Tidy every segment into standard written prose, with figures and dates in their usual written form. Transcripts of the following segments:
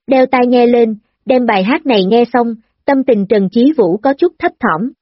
đeo tai nghe lên, đem bài hát này nghe xong, tâm tình Trần Chí Vũ có chút thấp thỏm.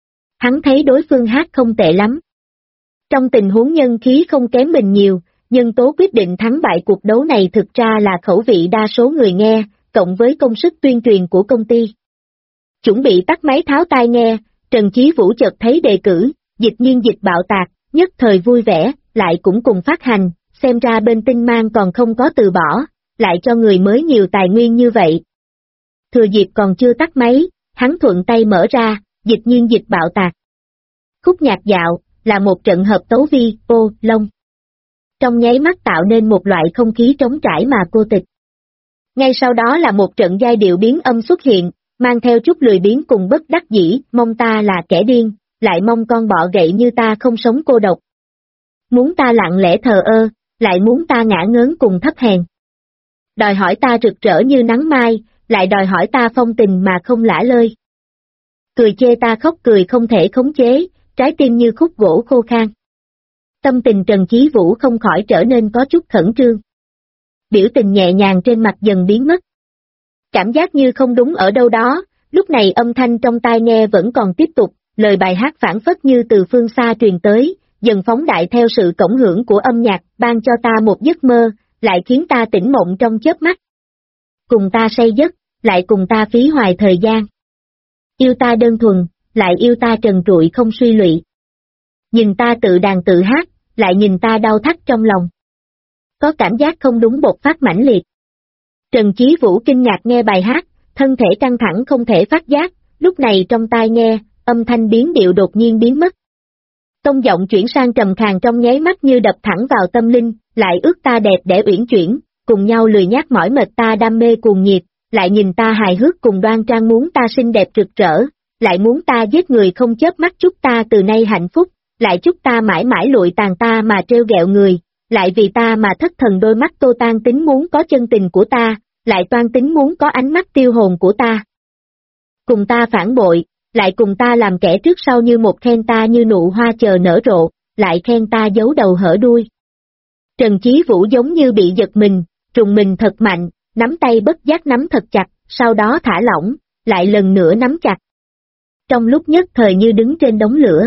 Hắn thấy đối phương hát không tệ lắm. Trong tình huống nhân khí không kém mình nhiều, nhân tố quyết định thắng bại cuộc đấu này thực ra là khẩu vị đa số người nghe, cộng với công sức tuyên truyền của công ty. Chuẩn bị tắt máy tháo tai nghe, Trần Chí Vũ chợt thấy đề cử, dịch nhiên dịch bạo tạc, nhất thời vui vẻ, lại cũng cùng phát hành, xem ra bên Tinh Mang còn không có từ bỏ, lại cho người mới nhiều tài nguyên như vậy. Thừa dịp còn chưa tắt máy, hắn thuận tay mở ra, dịch nhiên dịch bạo tạc. Khúc nhạc dạo, là một trận hợp tấu vi, ô, long. Trong nháy mắt tạo nên một loại không khí trống trải mà cô tịch. Ngay sau đó là một trận giai điệu biến âm xuất hiện, mang theo chút lười biếng cùng bất đắc dĩ, mong ta là kẻ điên, lại mong con bọ gậy như ta không sống cô độc. Muốn ta lặng lẽ thờ ơ, lại muốn ta ngã ngớn cùng thấp hèn. Đòi hỏi ta rực rỡ như nắng mai, lại đòi hỏi ta phong tình mà không lả lơi. Cười chê ta khóc cười không thể khống chế, trái tim như khúc gỗ khô khan. Tâm tình Trần Chí Vũ không khỏi trở nên có chút khẩn trương. Biểu tình nhẹ nhàng trên mặt dần biến mất. Cảm giác như không đúng ở đâu đó, lúc này âm thanh trong tai nghe vẫn còn tiếp tục, lời bài hát phảng phất như từ phương xa truyền tới, dần phóng đại theo sự cộng hưởng của âm nhạc, ban cho ta một giấc mơ, lại khiến ta tỉnh mộng trong chớp mắt. Cùng ta say giấc, lại cùng ta phí hoài thời gian. Yêu ta đơn thuần, lại yêu ta trần trụi không suy lụy. Nhìn ta tự đàn tự hát, lại nhìn ta đau thắt trong lòng. Có cảm giác không đúng bộc phát mãnh liệt. Trần Chí Vũ kinh ngạc nghe bài hát, thân thể căng thẳng không thể phát giác, lúc này trong tai nghe, âm thanh biến điệu đột nhiên biến mất. Tông giọng chuyển sang trầm khàn trong nháy mắt như đập thẳng vào tâm linh, lại ước ta đẹp để uyển chuyển, cùng nhau lười nhác mỏi mệt ta đam mê cuồng nhiệt, lại nhìn ta hài hước cùng đoan trang muốn ta xinh đẹp rực rỡ, lại muốn ta giết người không chớp mắt chúc ta từ nay hạnh phúc, lại chúc ta mãi mãi lụi tàn ta mà trêu ghẹo người, lại vì ta mà thất thần đôi mắt tô tan tính muốn có chân tình của ta, lại toan tính muốn có ánh mắt tiêu hồn của ta. Cùng ta phản bội, lại cùng ta làm kẻ trước sau như một khen ta như nụ hoa chờ nở rộ, lại khen ta giấu đầu hở đuôi. Trần Chí Vũ giống như bị giật mình, trùng mình thật mạnh, nắm tay bất giác nắm thật chặt, sau đó thả lỏng, lại lần nữa nắm chặt. Trong lúc nhất thời như đứng trên đống lửa.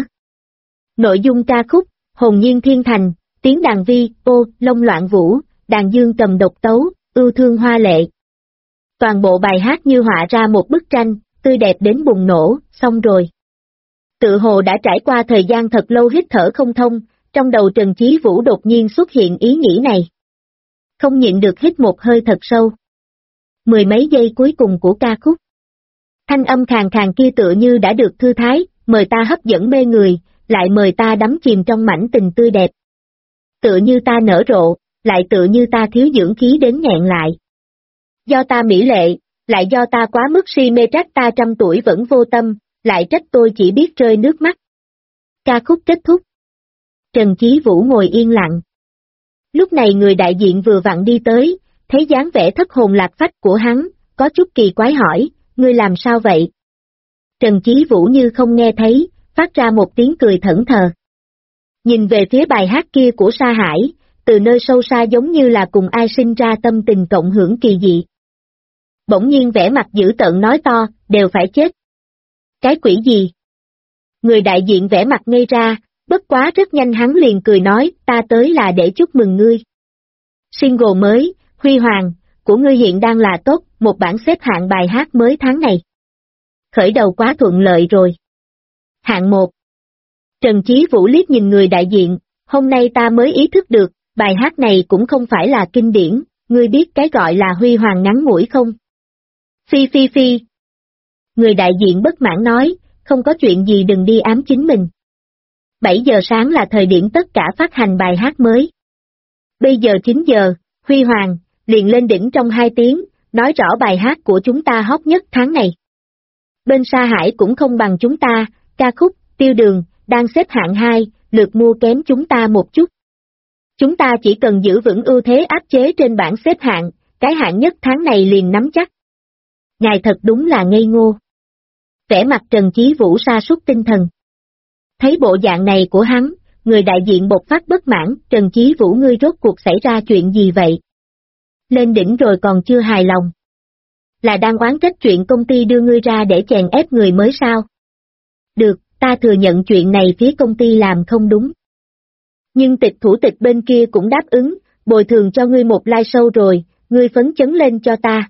Nội dung ca khúc, hồn nhiên thiên thành, tiếng đàn vi, ô, long loạn vũ, đàn dương cầm độc tấu, ưu thương hoa lệ. Toàn bộ bài hát như họa ra một bức tranh, tươi đẹp đến bùng nổ, xong rồi. Tự hồ đã trải qua thời gian thật lâu hít thở không thông, trong đầu Trần Chí Vũ đột nhiên xuất hiện ý nghĩ này. Không nhịn được hít một hơi thật sâu. Mười mấy giây cuối cùng của ca khúc. Thanh âm khàn khàn kia tựa như đã được thư thái, mời ta hấp dẫn mê người, lại mời ta đắm chìm trong mảnh tình tươi đẹp. Tựa như ta nở rộ, lại tựa như ta thiếu dưỡng khí đến nghẹn lại. Do ta mỹ lệ, lại do ta quá mức si mê trách ta trăm tuổi vẫn vô tâm, lại trách tôi chỉ biết rơi nước mắt. Ca khúc kết thúc. Trần Chí Vũ ngồi yên lặng. Lúc này người đại diện vừa vặn đi tới, thấy dáng vẻ thất hồn lạc phách của hắn, có chút kỳ quái hỏi, ngươi làm sao vậy? Trần Chí Vũ như không nghe thấy, phát ra một tiếng cười thẫn thờ. Nhìn về phía bài hát kia của Sa Hải, từ nơi sâu xa giống như là cùng ai sinh ra tâm tình cộng hưởng kỳ dị. Bỗng nhiên vẻ mặt dữ tợn nói to, đều phải chết. Cái quỷ gì? Người đại diện vẻ mặt ngây ra, bất quá rất nhanh hắn liền cười nói, ta tới là để chúc mừng ngươi. Single mới, Huy Hoàng, của ngươi hiện đang là top, một bảng xếp hạng bài hát mới tháng này. Khởi đầu quá thuận lợi rồi. Hạng 1. Trần Chí Vũ liếc nhìn người đại diện, hôm nay ta mới ý thức được, bài hát này cũng không phải là kinh điển, ngươi biết cái gọi là Huy Hoàng ngắn ngủi không? Phi phi phi. Người đại diện bất mãn nói, không có chuyện gì đừng đi ám chính mình. 7 giờ sáng là thời điểm tất cả phát hành bài hát mới. Bây giờ 9 giờ, Huy Hoàng, liền lên đỉnh trong 2 tiếng, nói rõ bài hát của chúng ta hot nhất tháng này. Bên Sa Hải cũng không bằng chúng ta, ca khúc, Tiêu Đường, đang xếp hạng 2, lượt mua kém chúng ta một chút. Chúng ta chỉ cần giữ vững ưu thế áp chế trên bảng xếp hạng, cái hạng nhất tháng này liền nắm chắc. Ngài thật đúng là ngây ngô. Vẻ mặt Trần Chí Vũ sa sút tinh thần. Thấy bộ dạng này của hắn, người đại diện bộc phát bất mãn, Trần Chí Vũ ngươi rốt cuộc xảy ra chuyện gì vậy? Lên đỉnh rồi còn chưa hài lòng. Là đang oán trách chuyện công ty đưa ngươi ra để chèn ép người mới sao? Được, ta thừa nhận chuyện này phía công ty làm không đúng. Nhưng tịch thủ tịch bên kia cũng đáp ứng, bồi thường cho ngươi một live show rồi, ngươi phấn chấn lên cho ta.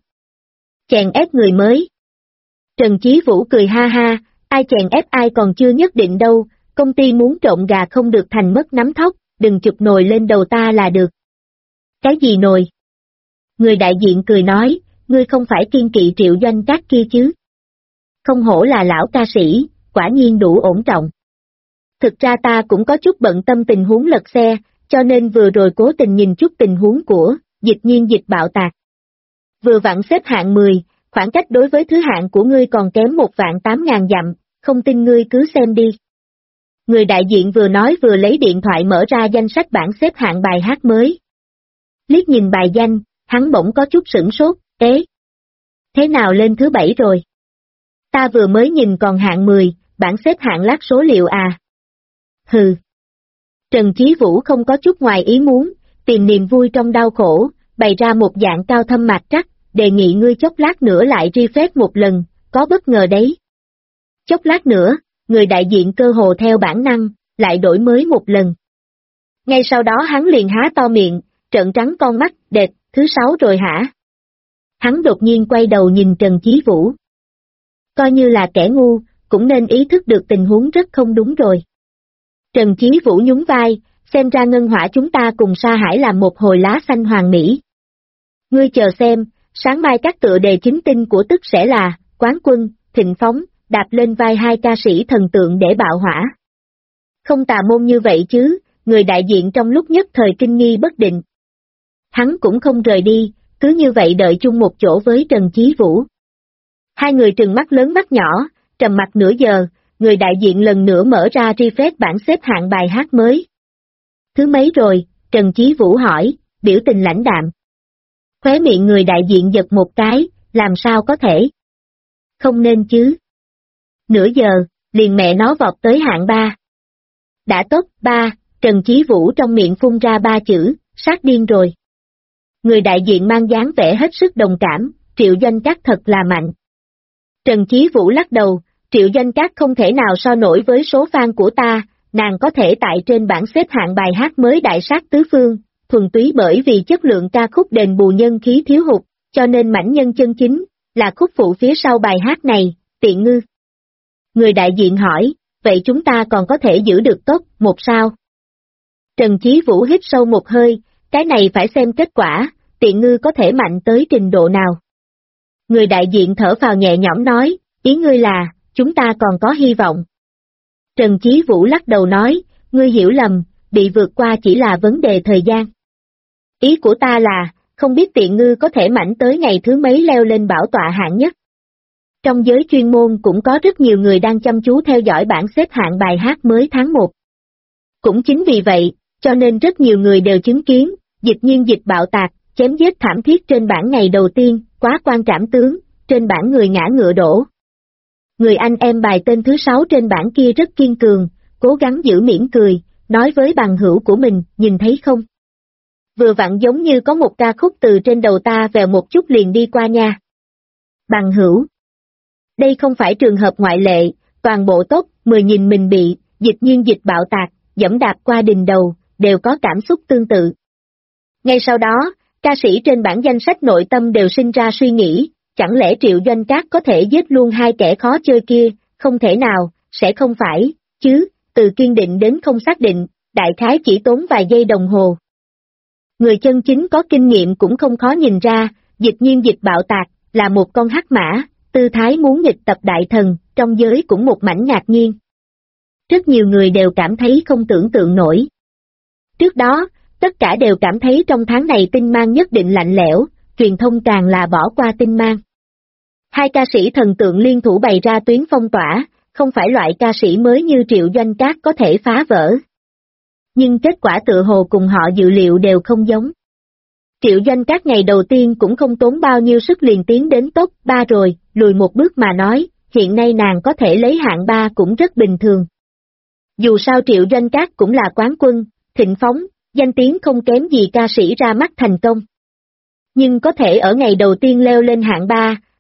Chèn ép người mới. Trần Chí Vũ cười ha ha, ai chèn ép ai còn chưa nhất định đâu, công ty muốn trộn gà không được thành mất nắm thóc, đừng chụp nồi lên đầu ta là được. Cái gì nồi? Người đại diện cười nói, ngươi không phải kiên kỵ Triệu Doanh Trác kia chứ? Không hổ là lão ca sĩ, quả nhiên đủ ổn trọng. Thực ra ta cũng có chút bận tâm tình huống lật xe, cho nên vừa rồi cố tình nhìn chút tình huống của Dịch Nhiên Dịch bạo tạc. Vừa vặn xếp hạng 10, khoảng cách đối với thứ hạng của ngươi còn kém 1.800.000 dặm, không tin ngươi cứ xem đi. Người đại diện vừa nói vừa lấy điện thoại mở ra danh sách bảng xếp hạng bài hát mới. Liếc nhìn bài danh, hắn bỗng có chút sửng sốt, ế. Thế nào lên thứ 7 rồi? Ta vừa mới nhìn còn hạng 10, bảng xếp hạng lát số liệu à? Hừ. Trần Chí Vũ không có chút ngoài ý muốn, tìm niềm vui trong đau khổ, bày ra một dạng cao thâm mạc trắc, đề nghị ngươi chốc lát nữa lại refresh một lần, có bất ngờ đấy. Chốc lát nữa, người đại diện cơ hồ theo bản năng, lại đổi mới một lần. Ngay sau đó hắn liền há to miệng, trợn trắng con mắt, đệt, thứ 6 rồi hả? Hắn đột nhiên quay đầu nhìn Trần Chí Vũ. Coi như là kẻ ngu, cũng nên ý thức được tình huống rất không đúng rồi. Trần Chí Vũ nhún vai, xem ra ngân hỏa chúng ta cùng Sa Hải làm một hồi lá xanh hoàng mỹ. Ngươi chờ xem, sáng mai các tựa đề chính tinh của tức sẽ là, quán quân, thịnh phóng, đạp lên vai hai ca sĩ thần tượng để bạo hỏa. Không tà môn như vậy chứ, người đại diện trong lúc nhất thời kinh nghi bất định. Hắn cũng không rời đi, cứ như vậy đợi chung một chỗ với Trần Chí Vũ. Hai người trừng mắt lớn mắt nhỏ, trầm mặc nửa giờ, người đại diện lần nữa mở ra refresh bảng xếp hạng bài hát mới. Thứ mấy rồi, Trần Chí Vũ hỏi, biểu tình lãnh đạm. Khóe miệng người đại diện giật một cái, làm sao có thể? Không nên chứ. Nửa giờ, liền mẹ nó vọt tới hạng 3. Đã top 3, Trần Chí Vũ trong miệng phun ra 3 chữ, sát điên rồi. Người đại diện mang dáng vẻ hết sức đồng cảm, Triệu Doanh Trác thật là mạnh. Trần Chí Vũ lắc đầu, Triệu Doanh Trác không thể nào so nổi với số fan của ta, nàng có thể tại trên bảng xếp hạng bài hát mới đại sát tứ phương, thuần túy bởi vì chất lượng ca khúc đền bù nhân khí thiếu hụt, cho nên mãnh nhân chân chính, là khúc phụ phía sau bài hát này, tiện ngư. Người đại diện hỏi, vậy chúng ta còn có thể giữ được top 1 sao? Trần Chí Vũ hít sâu một hơi, cái này phải xem kết quả, tiện ngư có thể mạnh tới trình độ nào. Người đại diện thở phào nhẹ nhõm nói, ý ngươi là, chúng ta còn có hy vọng. Trần Chí Vũ lắc đầu nói, ngươi hiểu lầm, bị vượt qua chỉ là vấn đề thời gian. Ý của ta là, không biết tiện ngư có thể mạnh tới ngày thứ mấy leo lên bảo tọa hạng nhất. Trong giới chuyên môn cũng có rất nhiều người đang chăm chú theo dõi bảng xếp hạng bài hát mới tháng 1. Cũng chính vì vậy, cho nên rất nhiều người đều chứng kiến, Dịch Nhiên Dịch bạo tạc, chém giết thảm thiết trên bảng ngày đầu tiên, quá quan trảm tướng, trên bảng người ngã ngựa đổ. Người anh em bài tên thứ 6 trên bảng kia rất kiên cường, cố gắng giữ mỉm cười, nói với bằng hữu của mình, nhìn thấy không? Vừa vặn giống như có một ca khúc từ trên đầu ta vèo một chút liền đi qua nha. Bằng hữu. Đây không phải trường hợp ngoại lệ, toàn bộ top 10 nhìn mình bị, Dịch Nhiên Dịch bạo tạc, dẫm đạp qua đỉnh đầu, đều có cảm xúc tương tự. Ngay sau đó, ca sĩ trên bảng danh sách nội tâm đều sinh ra suy nghĩ, chẳng lẽ Triệu Doanh Trác có thể giết luôn hai kẻ khó chơi kia, không thể nào, sẽ không phải, chứ, từ kiên định đến không xác định, đại khái chỉ tốn vài giây đồng hồ. Người chân chính có kinh nghiệm cũng không khó nhìn ra, Dịch Nhiên Dịch bạo tạc, là một con hắc mã, tư thái muốn nghịch tập đại thần, trong giới cũng một mảnh ngạc nhiên. Rất nhiều người đều cảm thấy không tưởng tượng nổi. Trước đó, tất cả đều cảm thấy trong tháng này tinh mang nhất định lạnh lẽo, truyền thông càng là bỏ qua tinh mang. Hai ca sĩ thần tượng liên thủ bày ra tuyến phong tỏa, không phải loại ca sĩ mới như Triệu Doanh Trác có thể phá vỡ. Nhưng kết quả tự hồ cùng họ dự liệu đều không giống. Triệu Doanh Trác ngày đầu tiên cũng không tốn bao nhiêu sức liền tiến đến top 3 rồi, lùi một bước mà nói, hiện nay nàng có thể lấy hạng 3 cũng rất bình thường. Dù sao Triệu Doanh Trác cũng là quán quân, thịnh phóng, danh tiếng không kém gì ca sĩ ra mắt thành công. Nhưng có thể ở ngày đầu tiên leo lên hạng 3,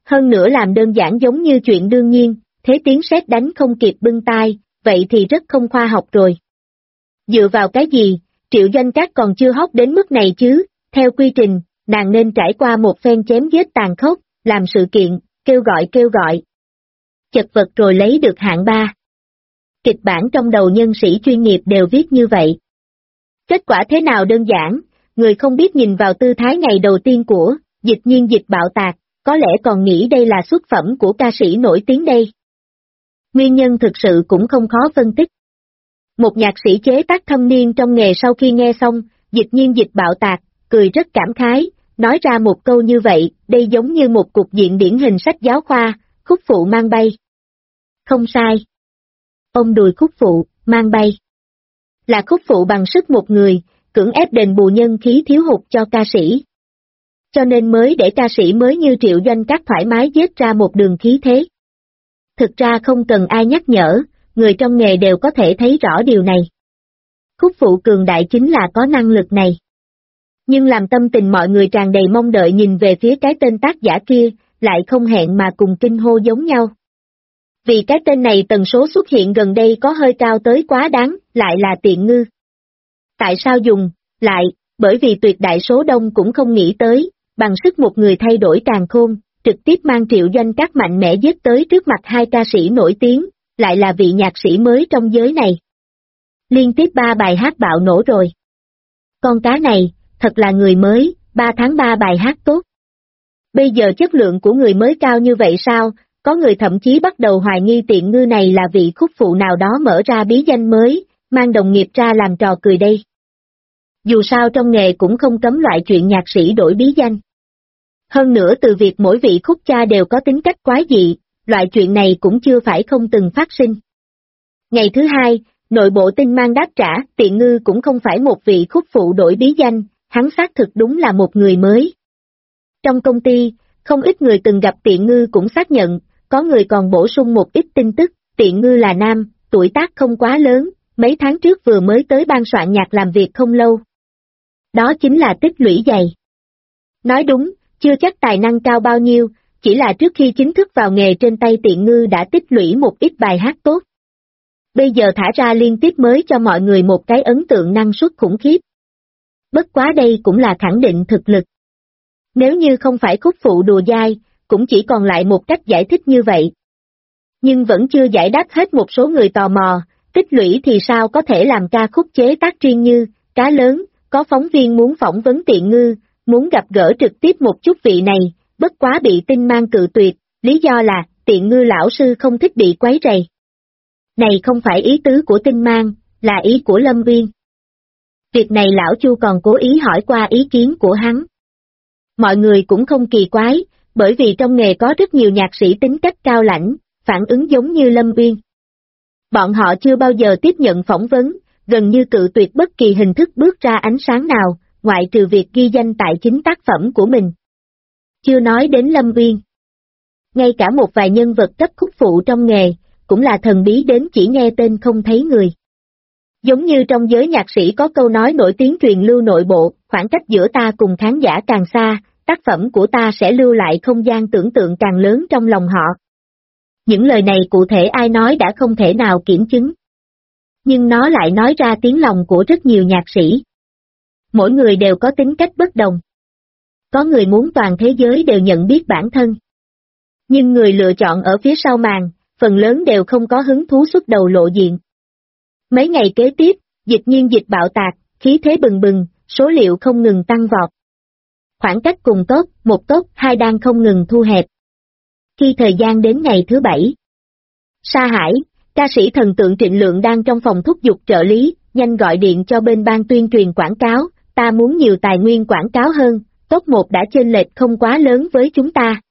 Hơn nữa làm đơn giản giống như chuyện đương nhiên, thế tiếng sét đánh không kịp bưng tai, vậy thì rất không khoa học rồi. Dựa vào cái gì, Triệu Doanh Trác còn chưa hóc đến mức này chứ, theo quy trình, nàng nên trải qua một phen chém giết tàn khốc, làm sự kiện, kêu gọi. Chật vật rồi lấy được hạng 3. Kịch bản trong đầu nhân sĩ chuyên nghiệp đều viết như vậy. Kết quả thế nào đơn giản, người không biết nhìn vào tư thái ngày đầu tiên của Dịch Nhiên Dịch bạo tạc, có lẽ còn nghĩ đây là xuất phẩm của ca sĩ nổi tiếng đây. Nguyên nhân thực sự cũng không khó phân tích. Một nhạc sĩ chế tác thâm niên trong nghề sau khi nghe xong, Dịch Nhiên Dịch bạo tạc, cười rất cảm khái, nói ra một câu như vậy, đây giống như một cục diện điển hình sách giáo khoa, khúc phụ mang bay. Không sai. Ông đùi khúc phụ, mang bay. Là khúc phụ bằng sức một người, cưỡng ép đền bù nhân khí thiếu hụt cho ca sĩ. Cho nên mới để ca sĩ mới như Triệu Doanh Trác thoải mái giết ra một đường khí thế. Thực ra không cần ai nhắc nhở, người trong nghề đều có thể thấy rõ điều này. Khúc phụ cường đại chính là có năng lực này. Nhưng làm tâm tình mọi người tràn đầy mong đợi nhìn về phía cái tên tác giả kia, lại không hẹn mà cùng kinh hô giống nhau. Vì cái tên này tần số xuất hiện gần đây có hơi cao tới quá đáng, lại là Tiện Ngư. Tại sao dùng, lại, bởi vì tuyệt đại số đông cũng không nghĩ tới, bằng sức một người thay đổi càn khôn, trực tiếp mang Triệu Doanh Trác mạnh mẽ giết tới trước mặt hai ca sĩ nổi tiếng, lại là vị nhạc sĩ mới trong giới này. Liên tiếp 3 bài hát bạo nổ rồi. Con cá này, thật là người mới, 3 tháng 3 bài hát tốt. Bây giờ chất lượng của người mới cao như vậy sao, có người thậm chí bắt đầu hoài nghi Tiện Ngư này là vị khúc phụ nào đó mở ra bí danh mới, mang đồng nghiệp ra làm trò cười đây. Dù sao trong nghề cũng không cấm loại chuyện nhạc sĩ đổi bí danh. Hơn nữa từ việc mỗi vị khúc cha đều có tính cách quái dị, loại chuyện này cũng chưa phải không từng phát sinh. Ngày thứ hai, nội bộ tin mang đáp trả, Tiện Ngư cũng không phải một vị khúc phụ đổi bí danh, hắn xác thực đúng là một người mới. Trong công ty, không ít người từng gặp Tiện Ngư cũng xác nhận, có người còn bổ sung một ít tin tức, Tiện Ngư là nam, tuổi tác không quá lớn, mấy tháng trước vừa mới tới ban soạn nhạc làm việc không lâu. Đó chính là tích lũy dày. Nói đúng, chưa chắc tài năng cao bao nhiêu, chỉ là trước khi chính thức vào nghề trên tay Tiện Ngư đã tích lũy một ít bài hát tốt. Bây giờ thả ra liên tiếp mới cho mọi người một cái ấn tượng năng suất khủng khiếp. Bất quá đây cũng là khẳng định thực lực. Nếu như không phải khúc phụ đùa dai, cũng chỉ còn lại một cách giải thích như vậy. Nhưng vẫn chưa giải đáp hết một số người tò mò, tích lũy thì sao có thể làm ca khúc chế tác riêng như, cá lớn, có phóng viên muốn phỏng vấn Tiện Ngư, muốn gặp gỡ trực tiếp một chút vị này, bất quá bị tin mang cự tuyệt, lý do là, Tiện Ngư lão sư không thích bị quấy rầy. Này không phải ý tứ của tin mang, là ý của Lâm Uyên. Việc này lão Chu còn cố ý hỏi qua ý kiến của hắn. Mọi người cũng không kỳ quái, bởi vì trong nghề có rất nhiều nhạc sĩ tính cách cao lãnh, phản ứng giống như Lâm Uyên. Bọn họ chưa bao giờ tiếp nhận phỏng vấn, gần như cự tuyệt bất kỳ hình thức bước ra ánh sáng nào, ngoại trừ việc ghi danh tại chính tác phẩm của mình. Chưa nói đến Lâm Uyên. Ngay cả một vài nhân vật cấp khúc phụ trong nghề, cũng là thần bí đến chỉ nghe tên không thấy người. Giống như trong giới nhạc sĩ có câu nói nổi tiếng truyền lưu nội bộ, khoảng cách giữa ta cùng khán giả càng xa, tác phẩm của ta sẽ lưu lại không gian tưởng tượng càng lớn trong lòng họ. Những lời này cụ thể ai nói đã không thể nào kiểm chứng. Nhưng nó lại nói ra tiếng lòng của rất nhiều nhạc sĩ. Mỗi người đều có tính cách bất đồng. Có người muốn toàn thế giới đều nhận biết bản thân. Nhưng người lựa chọn ở phía sau màn, phần lớn đều không có hứng thú xuất đầu lộ diện. Mấy ngày kế tiếp, Dịch Nhiên Dịch bạo tạc, khí thế bừng bừng, số liệu không ngừng tăng vọt. Khoảng cách cùng top, một top, hai đang không ngừng thu hẹp. Khi thời gian đến ngày thứ 7, Sa Hải, ca sĩ thần tượng Trịnh Lượng đang trong phòng thúc giục trợ lý, nhanh gọi điện cho bên ban tuyên truyền quảng cáo, ta muốn nhiều tài nguyên quảng cáo hơn, top 1 đã chênh lệch không quá lớn với chúng ta.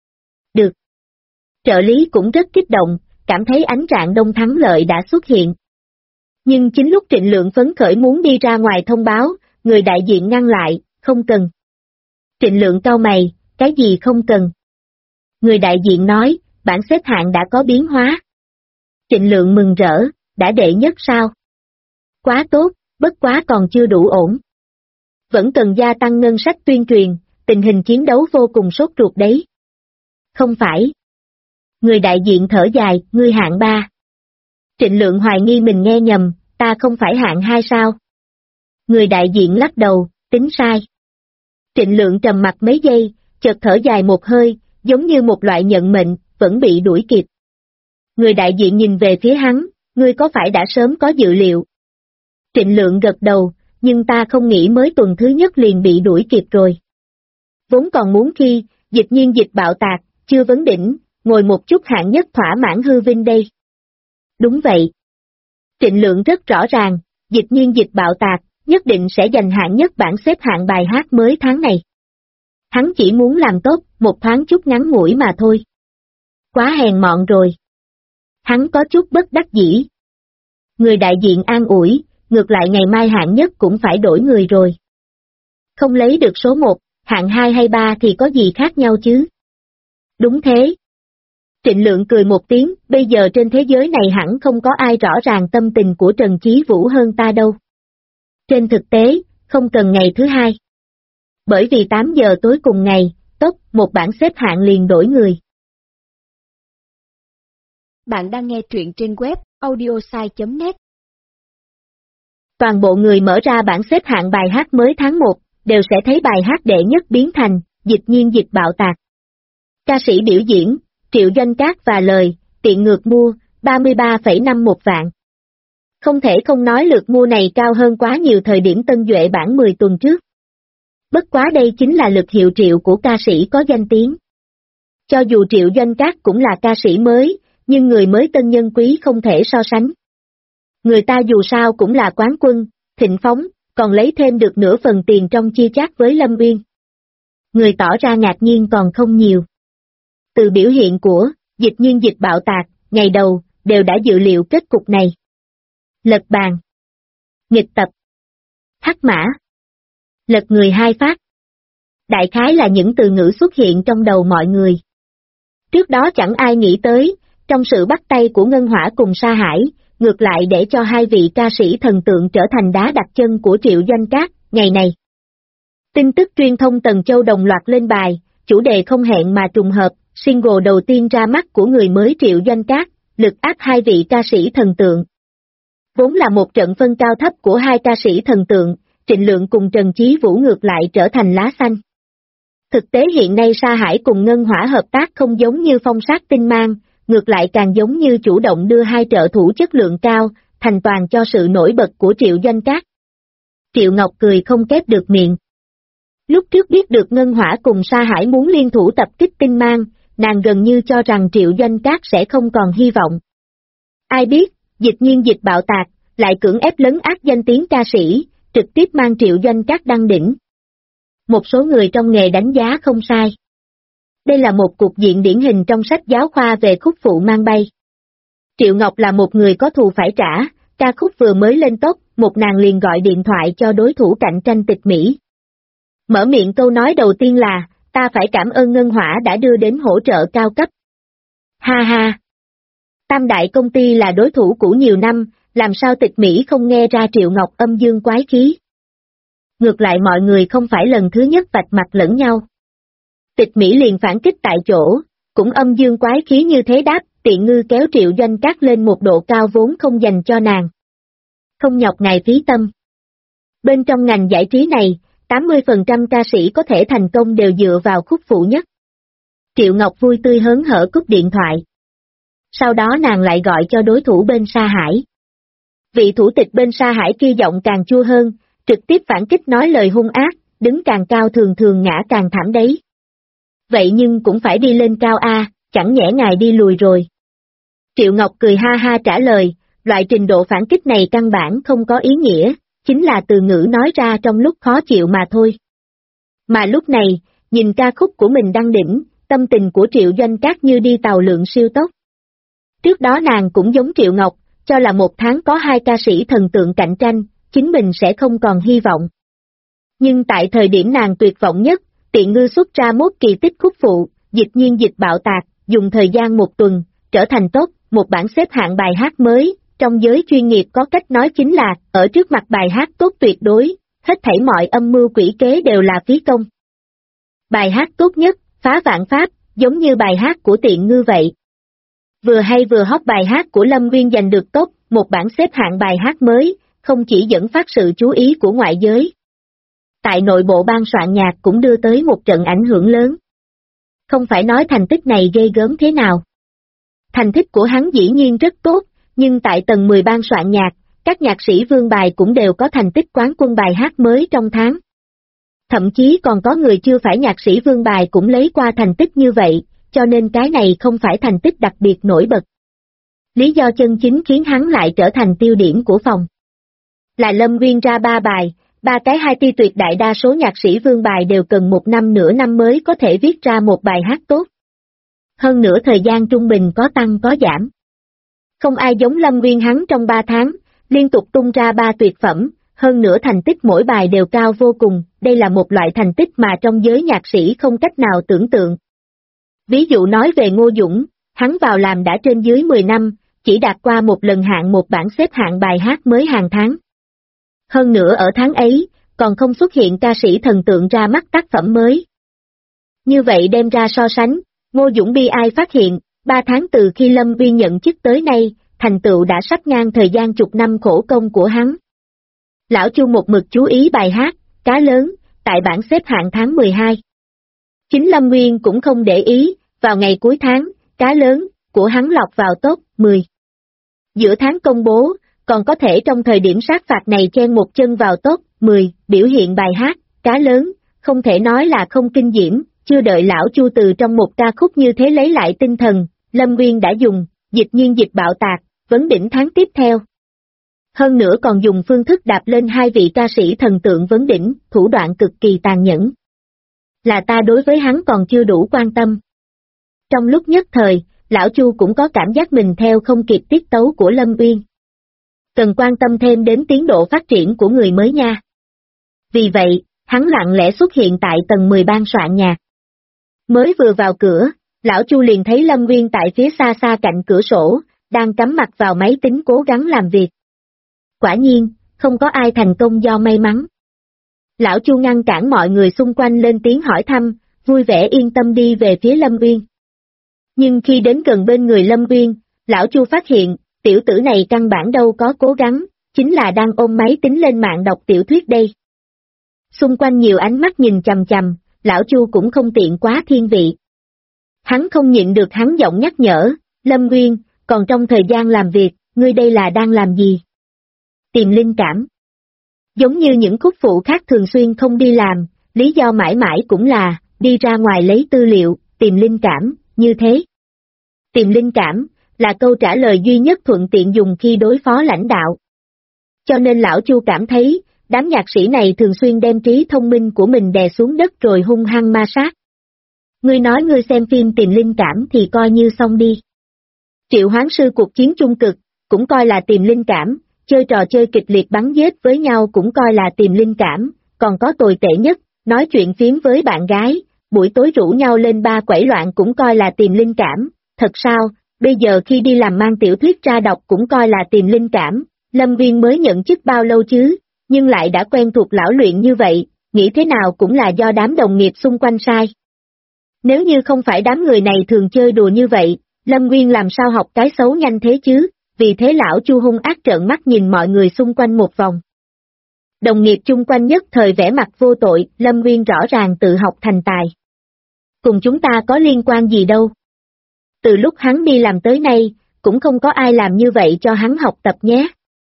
Được. Trợ lý cũng rất kích động, cảm thấy ánh rạng đông thắng lợi đã xuất hiện. Nhưng chính lúc Trịnh Lượng phấn khởi muốn đi ra ngoài thông báo, người đại diện ngăn lại, không cần. Trịnh Lượng cau mày, cái gì không cần? Người đại diện nói, bảng xếp hạng đã có biến hóa. Trịnh Lượng mừng rỡ, đã đệ nhất sao? Quá tốt, bất quá còn chưa đủ ổn. Vẫn cần gia tăng ngân sách tuyên truyền, tình hình chiến đấu vô cùng sốt ruột đấy. Không phải. Người đại diện thở dài, ngươi hạng 3. Trịnh Lượng hoài nghi mình nghe nhầm, ta không phải hạng 2 sao? Người đại diện lắc đầu, tính sai. Trịnh Lượng trầm mặt mấy giây, chợt thở dài một hơi, giống như một loại nhận mệnh, vẫn bị đuổi kịp. Người đại diện nhìn về phía hắn, ngươi có phải đã sớm có dự liệu? Trịnh Lượng gật đầu, nhưng ta không nghĩ mới tuần thứ nhất liền bị đuổi kịp rồi. Vốn còn muốn khi, dịch nhiên dịch bạo tạc, chưa vấn đỉnh, ngồi một chút hạng nhất thỏa mãn hư vinh đây. Đúng vậy. Trịnh Lượng rất rõ ràng, dịch nhiên dịch bạo tạc, nhất định sẽ giành hạng nhất bảng xếp hạng bài hát mới tháng này. Hắn chỉ muốn làm tốt, một thoáng chút ngắn ngủi mà thôi. Quá hèn mọn rồi. Hắn có chút bất đắc dĩ. Người đại diện an ủi, ngược lại ngày mai hạng nhất cũng phải đổi người rồi. Không lấy được số 1, hạng 2 hay 3 thì có gì khác nhau chứ? Đúng thế. Trịnh Lượng cười một tiếng, bây giờ trên thế giới này hẳn không có ai rõ ràng tâm tình của Trần Chí Vũ hơn ta đâu. Trên thực tế, không cần ngày thứ 2. Bởi vì 8 giờ tối cùng ngày, top một bảng xếp hạng liền đổi người. Bạn đang nghe truyện trên web audiosai.net. Toàn bộ người mở ra bảng xếp hạng bài hát mới tháng 1, đều sẽ thấy bài hát đệ nhất biến thành, dịch nhiên dịch bạo tạc. Ca sĩ biểu diễn, Triệu Doanh Cát và lời, tiện ngược mua, 33,51 vạn. Không thể không nói lượt mua này cao hơn quá nhiều thời điểm Tân Duệ bản 10 tuần trước. Bất quá đây chính là lực hiệu triệu của ca sĩ có danh tiếng. Cho dù Triệu Doanh Cát cũng là ca sĩ mới, nhưng người mới tân nhân quý không thể so sánh. Người ta dù sao cũng là quán quân, thịnh phóng, còn lấy thêm được nửa phần tiền trong chia chác với Lâm Uyên. Người tỏ ra ngạc nhiên còn không nhiều. Từ biểu hiện của, dịch nhiên dịch bạo tạc, ngày đầu, đều đã dự liệu kết cục này. Lật bàn. Nghịch tập. Hắc mã. Lật người 2 phát. Đại khái là những từ ngữ xuất hiện trong đầu mọi người. Trước đó chẳng ai nghĩ tới, trong sự bắt tay của Ngân Hỏa cùng Sa Hải, ngược lại để cho hai vị ca sĩ thần tượng trở thành đá đặt chân của Triệu Doanh Cát, ngày này. Tin tức truyền thông Tần Châu đồng loạt lên bài, chủ đề không hẹn mà trùng hợp, single đầu tiên ra mắt của người mới Triệu Doanh Cát, lực áp hai vị ca sĩ thần tượng. Vốn là một trận phân cao thấp của hai ca sĩ thần tượng, Trịnh Lượng cùng Trần Chí Vũ ngược lại trở thành lá xanh. Thực tế hiện nay Sa Hải cùng Ngân Hỏa hợp tác không giống như phong sát tinh mang, ngược lại càng giống như chủ động đưa hai trợ thủ chất lượng cao, thành toàn cho sự nổi bật của Triệu Doanh Cát. Triệu Ngọc cười không khép được miệng. Lúc trước biết được Ngân Hỏa cùng Sa Hải muốn liên thủ tập kích tinh mang, nàng gần như cho rằng Triệu Doanh Cát sẽ không còn hy vọng. Ai biết, dịch nhiên dịch bạo tạc, lại cưỡng ép lấn át danh tiếng ca sĩ, trực tiếp mang Triệu Doanh Cát đăng đỉnh. Một số người trong nghề đánh giá không sai. Đây là một cục diện điển hình trong sách giáo khoa về khúc phụ mang bay. Triệu Ngọc là một người có thù phải trả, ca khúc vừa mới lên top, một nàng liền gọi điện thoại cho đối thủ cạnh tranh Tịch Mỹ. Mở miệng câu nói đầu tiên là, ta phải cảm ơn Ngân Hỏa đã đưa đến hỗ trợ cao cấp. Ha ha! Tam đại công ty là đối thủ cũ nhiều năm, làm sao Tịch Mỹ không nghe ra Triệu Ngọc âm dương quái khí. Ngược lại mọi người không phải lần thứ nhất vạch mặt lẫn nhau. Tịch Mỹ liền phản kích tại chỗ, cũng âm dương quái khí như thế đáp, tiện ngư kéo Triệu Doanh Cát lên một độ cao vốn không dành cho nàng. Không nhọc ngài phí tâm. Bên trong ngành giải trí này, 80% ca sĩ có thể thành công đều dựa vào khúc phụ nhất. Triệu Ngọc vui tươi hớn hở cúp điện thoại. Sau đó nàng lại gọi cho đối thủ bên Sa Hải. Vị thủ tịch bên Sa Hải kia giọng càng chua hơn, trực tiếp phản kích nói lời hung ác, đứng càng cao thường thường ngã càng thảm đấy. Vậy nhưng cũng phải đi lên cao a, chẳng nhẽ ngài đi lùi rồi. Triệu Ngọc cười ha ha trả lời, loại trình độ phản kích này căn bản không có ý nghĩa, chính là từ ngữ nói ra trong lúc khó chịu mà thôi. Mà lúc này, nhìn ca khúc của mình đăng đỉnh, tâm tình của Triệu Doanh Cát như đi tàu lượn siêu tốc. Trước đó nàng cũng giống Triệu Ngọc, cho là một tháng có hai ca sĩ thần tượng cạnh tranh, chính mình sẽ không còn hy vọng. Nhưng tại thời điểm nàng tuyệt vọng nhất, tiện ngư xuất ra một kỳ tích khúc phụ, dịch nhiên dịch bạo tạc, dùng thời gian một tuần, trở thành top, một bảng xếp hạng bài hát mới, trong giới chuyên nghiệp có cách nói chính là, ở trước mặt bài hát tốt tuyệt đối, hết thảy mọi âm mưu quỷ kế đều là phí công. Bài hát tốt nhất, phá vạn pháp, giống như bài hát của Tiện Ngư vậy. Vừa hay vừa hot bài hát của Lâm Nguyên giành được top một bảng xếp hạng bài hát mới, không chỉ dẫn phát sự chú ý của ngoại giới. Tại nội bộ ban soạn nhạc cũng đưa tới một trận ảnh hưởng lớn. Không phải nói thành tích này ghê gớm thế nào. Thành tích của hắn dĩ nhiên rất tốt, nhưng tại tầng 10 ban soạn nhạc, các nhạc sĩ vương bài cũng đều có thành tích quán quân bài hát mới trong tháng. Thậm chí còn có người chưa phải nhạc sĩ vương bài cũng lấy qua thành tích như vậy, cho nên cái này không phải thành tích đặc biệt nổi bật. Lý do chân chính khiến hắn lại trở thành tiêu điểm của phòng là Lâm Nguyên ra 3 bài, 3 cái hay tuy tuyệt đại đa số nhạc sĩ vương bài đều cần 1 năm nửa năm mới có thể viết ra một bài hát tốt. Hơn nữa thời gian trung bình có tăng có giảm. Không ai giống Lâm Nguyên hắn trong 3 tháng, liên tục tung ra 3 tuyệt phẩm, hơn nữa thành tích mỗi bài đều cao vô cùng, đây là một loại thành tích mà trong giới nhạc sĩ không cách nào tưởng tượng. Ví dụ nói về Ngô Dũng, hắn vào làm đã trên dưới 10 năm, chỉ đạt qua một lần hạng một bảng xếp hạng bài hát mới hàng tháng. Hơn nữa ở tháng ấy, còn không xuất hiện ca sĩ thần tượng ra mắt tác phẩm mới. Như vậy đem ra so sánh, Ngô Dũng bi ai phát hiện, 3 tháng từ khi Lâm Nguyên nhận chức tới nay, thành tựu đã sắp ngang thời gian chục năm khổ công của hắn. Lão Chu một mực chú ý bài hát, Cá Lớn, tại bảng xếp hạng tháng 12. Chính Lâm Nguyên cũng không để ý, vào ngày cuối tháng, Cá Lớn, của hắn lọt vào top 10. Giữa tháng công bố, còn có thể trong thời điểm sát phạt này chen một chân vào top 10, biểu hiện bài hát, Cá Lớn, không thể nói là không kinh diễm, chưa đợi lão Chu từ trong một ca khúc như thế lấy lại tinh thần, Lâm Nguyên đã dùng, dịch nhiên dịch bạo tạc, vấn đỉnh tháng tiếp theo. Hơn nữa còn dùng phương thức đạp lên 2 vị ca sĩ thần tượng vấn đỉnh, thủ đoạn cực kỳ tàn nhẫn. Là ta đối với hắn còn chưa đủ quan tâm. Trong lúc nhất thời, lão Chu cũng có cảm giác mình theo không kịp tiết tấu của Lâm Nguyên. Cần quan tâm thêm đến tiến độ phát triển của người mới nha. Vì vậy, hắn lặng lẽ xuất hiện tại tầng 10 ban soạn nhạc. Mới vừa vào cửa, lão Chu liền thấy Lâm Nguyên tại phía xa xa cạnh cửa sổ, đang cắm mặt vào máy tính cố gắng làm việc. Quả nhiên, không có ai thành công do may mắn. Lão Chu ngăn cản mọi người xung quanh lên tiếng hỏi thăm, vui vẻ yên tâm đi về phía Lâm Nguyên. Nhưng khi đến gần bên người Lâm Nguyên, lão Chu phát hiện, tiểu tử này căn bản đâu có cố gắng, chính là đang ôm máy tính lên mạng đọc tiểu thuyết đây. Xung quanh nhiều ánh mắt nhìn chằm chằm, lão Chu cũng không tiện quá thiên vị. Hắn không nhịn được hắn giọng nhắc nhở, Lâm Nguyên, còn trong thời gian làm việc, ngươi đây là đang làm gì? Tìm linh cảm. Giống như những khúc phụ khác thường xuyên không đi làm, lý do mãi mãi cũng là, đi ra ngoài lấy tư liệu, tìm linh cảm, như thế. Tìm linh cảm, là câu trả lời duy nhất thuận tiện dùng khi đối phó lãnh đạo. Cho nên lão Chu cảm thấy, đám nhạc sĩ này thường xuyên đem trí thông minh của mình đè xuống đất rồi hung hăng ma sát. Ngươi nói ngươi xem phim tìm linh cảm thì coi như xong đi. Triệu Hoán Sư cuộc chiến chung cực, cũng coi là tìm linh cảm, chơi trò chơi kịch liệt bắn giết với nhau cũng coi là tìm linh cảm, còn có tồi tệ nhất, nói chuyện phiếm với bạn gái, buổi tối rủ nhau lên ba quẩy loạn cũng coi là tìm linh cảm, thật sao, bây giờ khi đi làm mang tiểu thuyết ra đọc cũng coi là tìm linh cảm, Lâm Nguyên mới nhận chức bao lâu chứ, nhưng lại đã quen thuộc lão luyện như vậy, nghĩ thế nào cũng là do đám đồng nghiệp xung quanh sai. Nếu như không phải đám người này thường chơi đùa như vậy, Lâm Nguyên làm sao học cái xấu nhanh thế chứ, vì thế lão Chu hung ác trợn mắt nhìn mọi người xung quanh một vòng. Đồng nghiệp chung quanh nhất thời vẻ mặt vô tội, Lâm Nguyên rõ ràng tự học thành tài. Cùng chúng ta có liên quan gì đâu. Từ lúc hắn đi làm tới nay, cũng không có ai làm như vậy cho hắn học tập nhé.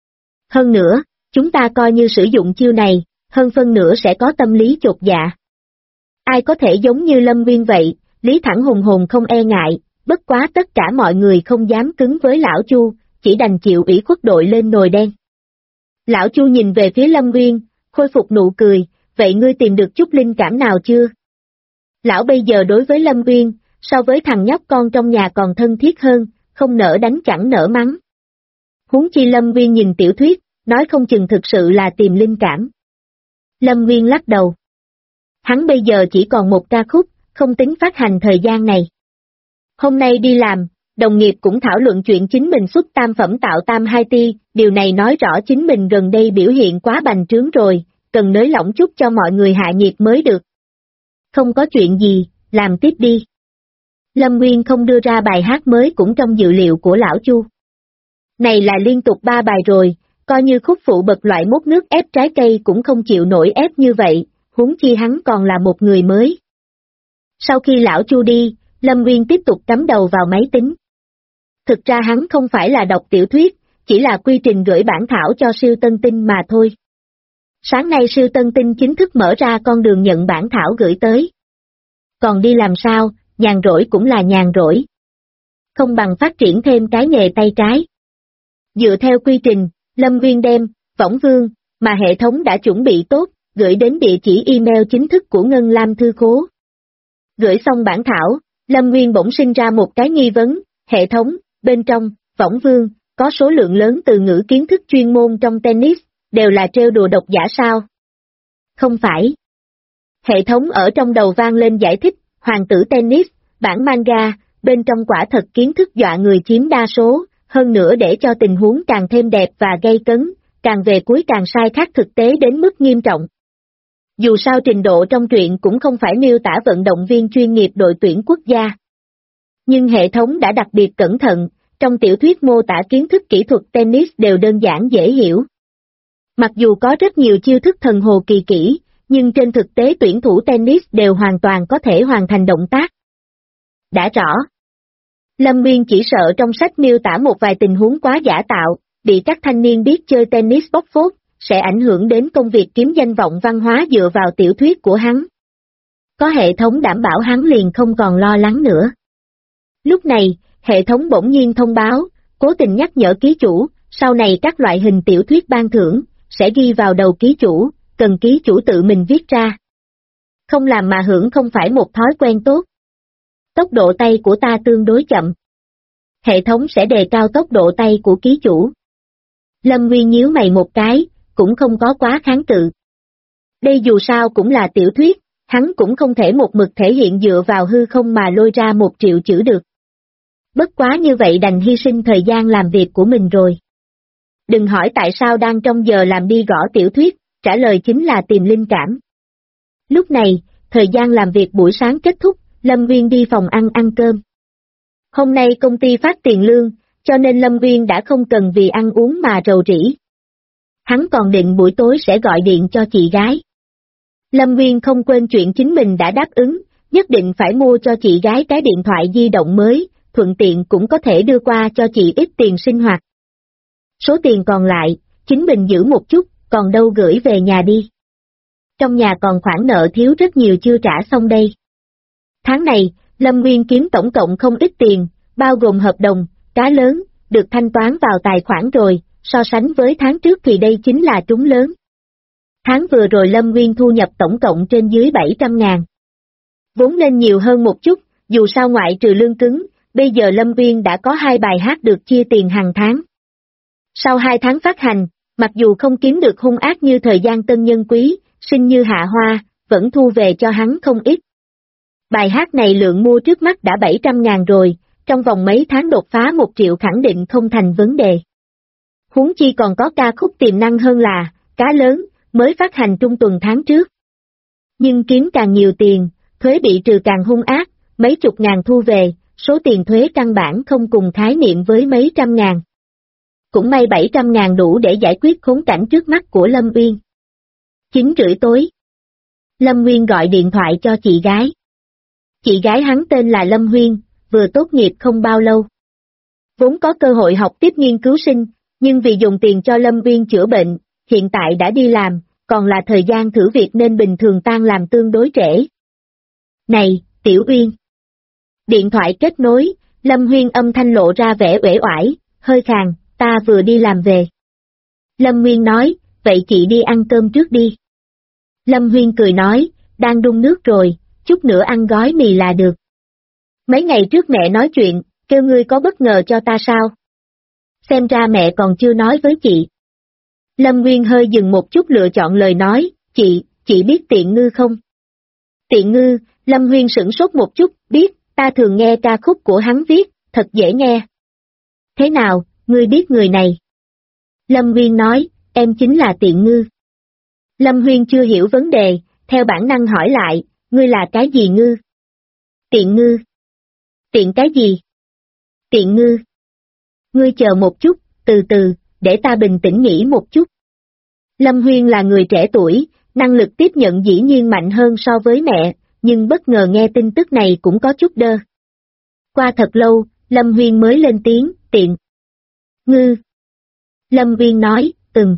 Hơn nữa, chúng ta coi như sử dụng chiêu này, hơn phân nửa sẽ có tâm lý chột dạ. Ai có thể giống như Lâm Nguyên vậy, lý thẳng hùng hồn không e ngại, bất quá tất cả mọi người không dám cứng với lão Chu, chỉ đành chịu ủy khuất đội lên nồi đen. Lão Chu nhìn về phía Lâm Nguyên, khôi phục nụ cười, vậy ngươi tìm được chút linh cảm nào chưa? Lão bây giờ đối với Lâm Nguyên, so với thằng nhóc con trong nhà còn thân thiết hơn, không nỡ đánh chẳng nỡ mắng. Huống chi Lâm Nguyên nhìn tiểu thuyết, nói không chừng thực sự là tìm linh cảm. Lâm Nguyên lắc đầu. Hắn bây giờ chỉ còn một ca khúc, không tính phát hành thời gian này. Hôm nay đi làm, đồng nghiệp cũng thảo luận chuyện chính mình xuất tam phẩm tạo tam hai ti, điều này nói rõ chính mình gần đây biểu hiện quá bành trướng rồi, cần nới lỏng chút cho mọi người hạ nhiệt mới được. Không có chuyện gì, làm tiếp đi. Lâm Nguyên không đưa ra bài hát mới cũng trong dự liệu của lão Chu. Này là liên tục 3 bài rồi, coi như khúc phụ bậc loại mốt nước ép trái cây cũng không chịu nổi ép như vậy, huống chi hắn còn là một người mới. Sau khi lão Chu đi, Lâm Nguyên tiếp tục cắm đầu vào máy tính. Thực ra hắn không phải là đọc tiểu thuyết, chỉ là quy trình gửi bản thảo cho siêu tân tinh mà thôi. Sáng nay siêu tân tinh chính thức mở ra con đường nhận bản thảo gửi tới. Còn đi làm sao, nhàn rỗi cũng là nhàn rỗi. Không bằng phát triển thêm cái nghề tay trái. Dựa theo quy trình, Lâm Nguyên đem, võng vương, mà hệ thống đã chuẩn bị tốt, gửi đến địa chỉ email chính thức của Ngân Lam Thư Khố. Gửi xong bản thảo, Lâm Nguyên bỗng sinh ra một cái nghi vấn, hệ thống, bên trong, võng vương, có số lượng lớn từ ngữ kiến thức chuyên môn trong tennis, đều là trêu đùa độc giả sao? Không phải. Hệ thống ở trong đầu vang lên giải thích, hoàng tử tennis, bản manga, bên trong quả thật kiến thức dọa người chiếm đa số, hơn nữa để cho tình huống càng thêm đẹp và gay cấn, càng về cuối càng sai khác thực tế đến mức nghiêm trọng. Dù sao trình độ trong truyện cũng không phải miêu tả vận động viên chuyên nghiệp đội tuyển quốc gia. Nhưng hệ thống đã đặc biệt cẩn thận, trong tiểu thuyết mô tả kiến thức kỹ thuật tennis đều đơn giản dễ hiểu. Mặc dù có rất nhiều chiêu thức thần hồ kỳ kỹ, nhưng trên thực tế tuyển thủ tennis đều hoàn toàn có thể hoàn thành động tác. Đã rõ. Lâm Nguyên chỉ sợ trong sách miêu tả một vài tình huống quá giả tạo, bị các thanh niên biết chơi tennis bóc phốt, sẽ ảnh hưởng đến công việc kiếm danh vọng văn hóa dựa vào tiểu thuyết của hắn. Có hệ thống đảm bảo hắn liền không còn lo lắng nữa. Lúc này, hệ thống bỗng nhiên thông báo, cố tình nhắc nhở ký chủ, sau này các loại hình tiểu thuyết ban thưởng, sẽ ghi vào đầu ký chủ, cần ký chủ tự mình viết ra. Không làm mà hưởng không phải một thói quen tốt. Tốc độ tay của ta tương đối chậm. Hệ thống sẽ đề cao tốc độ tay của ký chủ. Lâm Nguyên nhíu mày một cái, cũng không có quá kháng cự. Đây dù sao cũng là tiểu thuyết, hắn cũng không thể một mực thể hiện dựa vào hư không mà lôi ra 1 triệu chữ được. Bất quá như vậy đành hy sinh thời gian làm việc của mình rồi. Đừng hỏi tại sao đang trong giờ làm đi gõ tiểu thuyết, trả lời chính là tìm linh cảm. Lúc này, thời gian làm việc buổi sáng kết thúc, Lâm Nguyên đi phòng ăn cơm. Hôm nay công ty phát tiền lương, cho nên Lâm Nguyên đã không cần vì ăn uống mà rầu rĩ. Hắn còn định buổi tối sẽ gọi điện cho chị gái. Lâm Nguyên không quên chuyện chính mình đã đáp ứng, nhất định phải mua cho chị gái cái điện thoại di động mới, thuận tiện cũng có thể đưa qua cho chị ít tiền sinh hoạt. Số tiền còn lại, chính mình giữ một chút, còn đâu gửi về nhà đi. Trong nhà còn khoản nợ thiếu rất nhiều chưa trả xong đây. Tháng này, Lâm Nguyên kiếm tổng cộng không ít tiền, bao gồm hợp đồng, cá lớn, được thanh toán vào tài khoản rồi, so sánh với tháng trước thì đây chính là trúng lớn. Tháng vừa rồi Lâm Nguyên thu nhập tổng cộng trên dưới 700.000. Vốn nên nhiều hơn một chút, dù sao ngoại trừ lương cứng, bây giờ Lâm Nguyên đã có 2 bài hát được chia tiền hàng tháng. Sau 2 tháng phát hành, mặc dù không kiếm được hung ác như thời gian tân nhân quý, sinh như hạ hoa, vẫn thu về cho hắn không ít. Bài hát này lượng mua trước mắt đã 700.000 rồi, trong vòng mấy tháng đột phá 1 triệu khẳng định không thành vấn đề. Huống chi còn có ca khúc tiềm năng hơn là, cá lớn, mới phát hành trung tuần tháng trước. Nhưng kiếm càng nhiều tiền, thuế bị trừ càng hung ác, mấy chục ngàn thu về, số tiền thuế căn bản không cùng khái niệm với mấy trăm ngàn. Cũng may 700.000 đủ để giải quyết khốn cảnh trước mắt của Lâm Uyên. 9:30 tối. Lâm Nguyên gọi điện thoại cho chị gái. Chị gái hắn tên là Lâm Huyên, vừa tốt nghiệp không bao lâu. Vốn có cơ hội học tiếp nghiên cứu sinh, nhưng vì dùng tiền cho Lâm Uyên chữa bệnh, hiện tại đã đi làm, còn là thời gian thử việc nên bình thường tan làm tương đối trễ. Này, Tiểu Uyên. Điện thoại kết nối, Lâm Huyên âm thanh lộ ra vẻ uể oải, hơi khàn, ta vừa đi làm về. Lâm Nguyên nói, vậy chị đi ăn cơm trước đi. Lâm Huyên cười nói, đang đun nước rồi, chút nữa ăn gói mì là được. Mấy ngày trước mẹ nói chuyện, kêu ngươi có bất ngờ cho ta sao? Xem ra mẹ còn chưa nói với chị. Lâm Nguyên hơi dừng một chút lựa chọn lời nói, chị biết Tiện Ngư không? Tiện Ngư, Lâm Huyên sửng sốt một chút, biết, ta thường nghe ca khúc của hắn viết, thật dễ nghe. Thế nào, ngươi biết người này? Lâm Nguyên nói, em chính là Tiện Ngư. Lâm Huyên chưa hiểu vấn đề, theo bản năng hỏi lại, ngươi là cái gì ngư? Tiện Ngư. Tiện cái gì? Tiện ngư. Ngươi chờ một chút, từ từ, để ta bình tĩnh nghĩ một chút. Lâm Huyên là người trẻ tuổi, năng lực tiếp nhận dĩ nhiên mạnh hơn so với mẹ, nhưng bất ngờ nghe tin tức này cũng có chút đơ. Qua thật lâu, Lâm Huyên mới lên tiếng, tiện ngư. Lâm Huyên nói,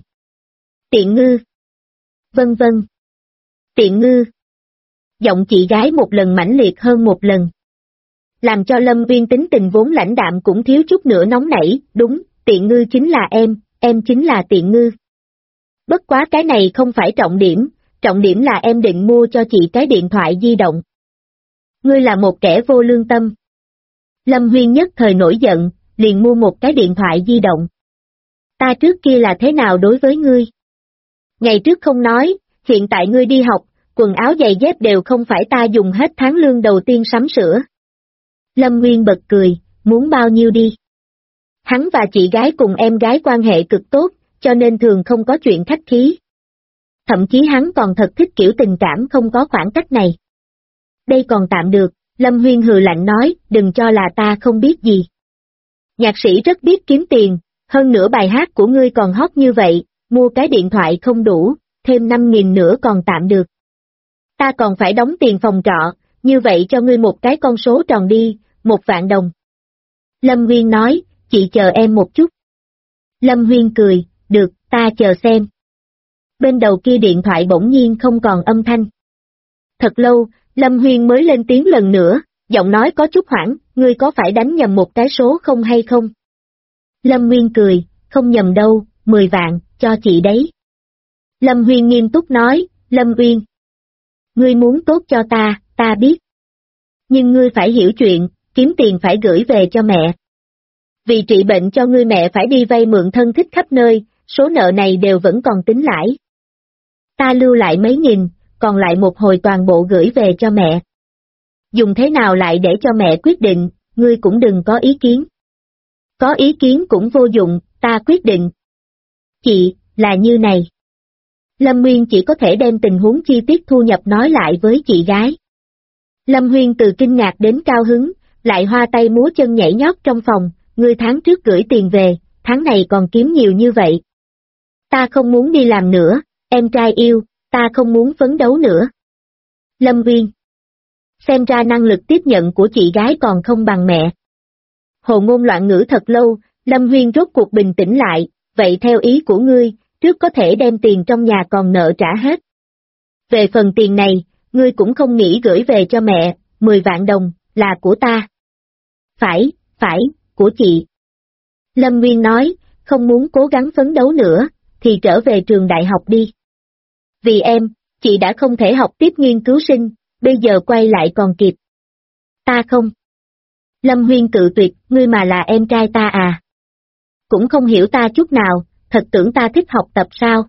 tiện ngư. Vân vân. Tiện ngư. Giọng chị gái một lần mãnh liệt hơn một lần. Làm cho Lâm Huyên tính tình vốn lãnh đạm cũng thiếu chút nữa nóng nảy, đúng, tiện ngư chính là em chính là tiện ngư. Bất quá cái này không phải trọng điểm là em định mua cho chị cái điện thoại di động. Ngươi là một kẻ vô lương tâm. Lâm Huyên nhất thời nổi giận, liền mua một cái điện thoại di động. Ta trước kia là thế nào đối với ngươi? Ngày trước không nói, hiện tại ngươi đi học, quần áo giày dép đều không phải ta dùng hết tháng lương đầu tiên sắm sửa. Lâm Huyên bật cười, muốn bao nhiêu đi. Hắn và chị gái cùng em gái quan hệ cực tốt, cho nên thường không có chuyện khách khí. Thậm chí hắn còn thật thích kiểu tình cảm không có khoảng cách này. Đây còn tạm được, Lâm Huyên hừ lạnh nói, đừng cho là ta không biết gì. Nhạc sĩ rất biết kiếm tiền, hơn nữa bài hát của ngươi còn hot như vậy, mua cái điện thoại không đủ, thêm 5.000 nữa còn tạm được. Ta còn phải đóng tiền phòng trọ, như vậy cho ngươi một cái con số tròn đi, 1.000.000 đồng. Lâm Huyên nói, chị chờ em một chút. Lâm Huyên cười, được, ta chờ xem. Bên đầu kia điện thoại bỗng nhiên không còn âm thanh. Thật lâu, Lâm Huyên mới lên tiếng lần nữa, giọng nói có chút hoảng, ngươi có phải đánh nhầm một cái số không hay không? Lâm Huyên cười, không nhầm đâu, 10 vạn, cho chị đấy. Lâm Huyên nghiêm túc nói, Lâm Uyên. Ngươi muốn tốt cho ta biết. Nhưng ngươi phải hiểu chuyện, kiếm tiền phải gửi về cho mẹ. Vì trị bệnh cho ngươi mẹ phải đi vay mượn thân thích khắp nơi, số nợ này đều vẫn còn tính lãi. Ta lưu lại mấy nghìn, còn lại một hồi toàn bộ gửi về cho mẹ. Dùng thế nào lại để cho mẹ quyết định, ngươi cũng đừng có ý kiến. Có ý kiến cũng vô dụng, ta quyết định. Chị, là như này. Lâm Huyên chỉ có thể đem tình huống chi tiết thu nhập nói lại với chị gái. Lâm Huyên từ kinh ngạc đến cao hứng, lại hoa tay múa chân nhảy nhót trong phòng, ngươi tháng trước gửi tiền về, tháng này còn kiếm nhiều như vậy. Ta không muốn đi làm nữa, em trai yêu, ta không muốn phấn đấu nữa. Lâm Huyên. Xem ra năng lực tiếp nhận của chị gái còn không bằng mẹ. Hồ ngôn loạn ngữ thật lâu, Lâm Huyên rốt cuộc bình tĩnh lại, vậy theo ý của ngươi, trước có thể đem tiền trong nhà còn nợ trả hết. Về phần tiền này, ngươi cũng không nghĩ gửi về cho mẹ, 10.000.000 đồng, là của ta. Phải, của chị. Lâm Nguyên nói, không muốn cố gắng phấn đấu nữa, thì trở về trường đại học đi. Vì em, chị đã không thể học tiếp nghiên cứu sinh, bây giờ quay lại còn kịp. Ta không. Lâm Huyên cự tuyệt, ngươi mà là em trai ta à? Cũng không hiểu ta chút nào, thật tưởng ta thích học tập sao?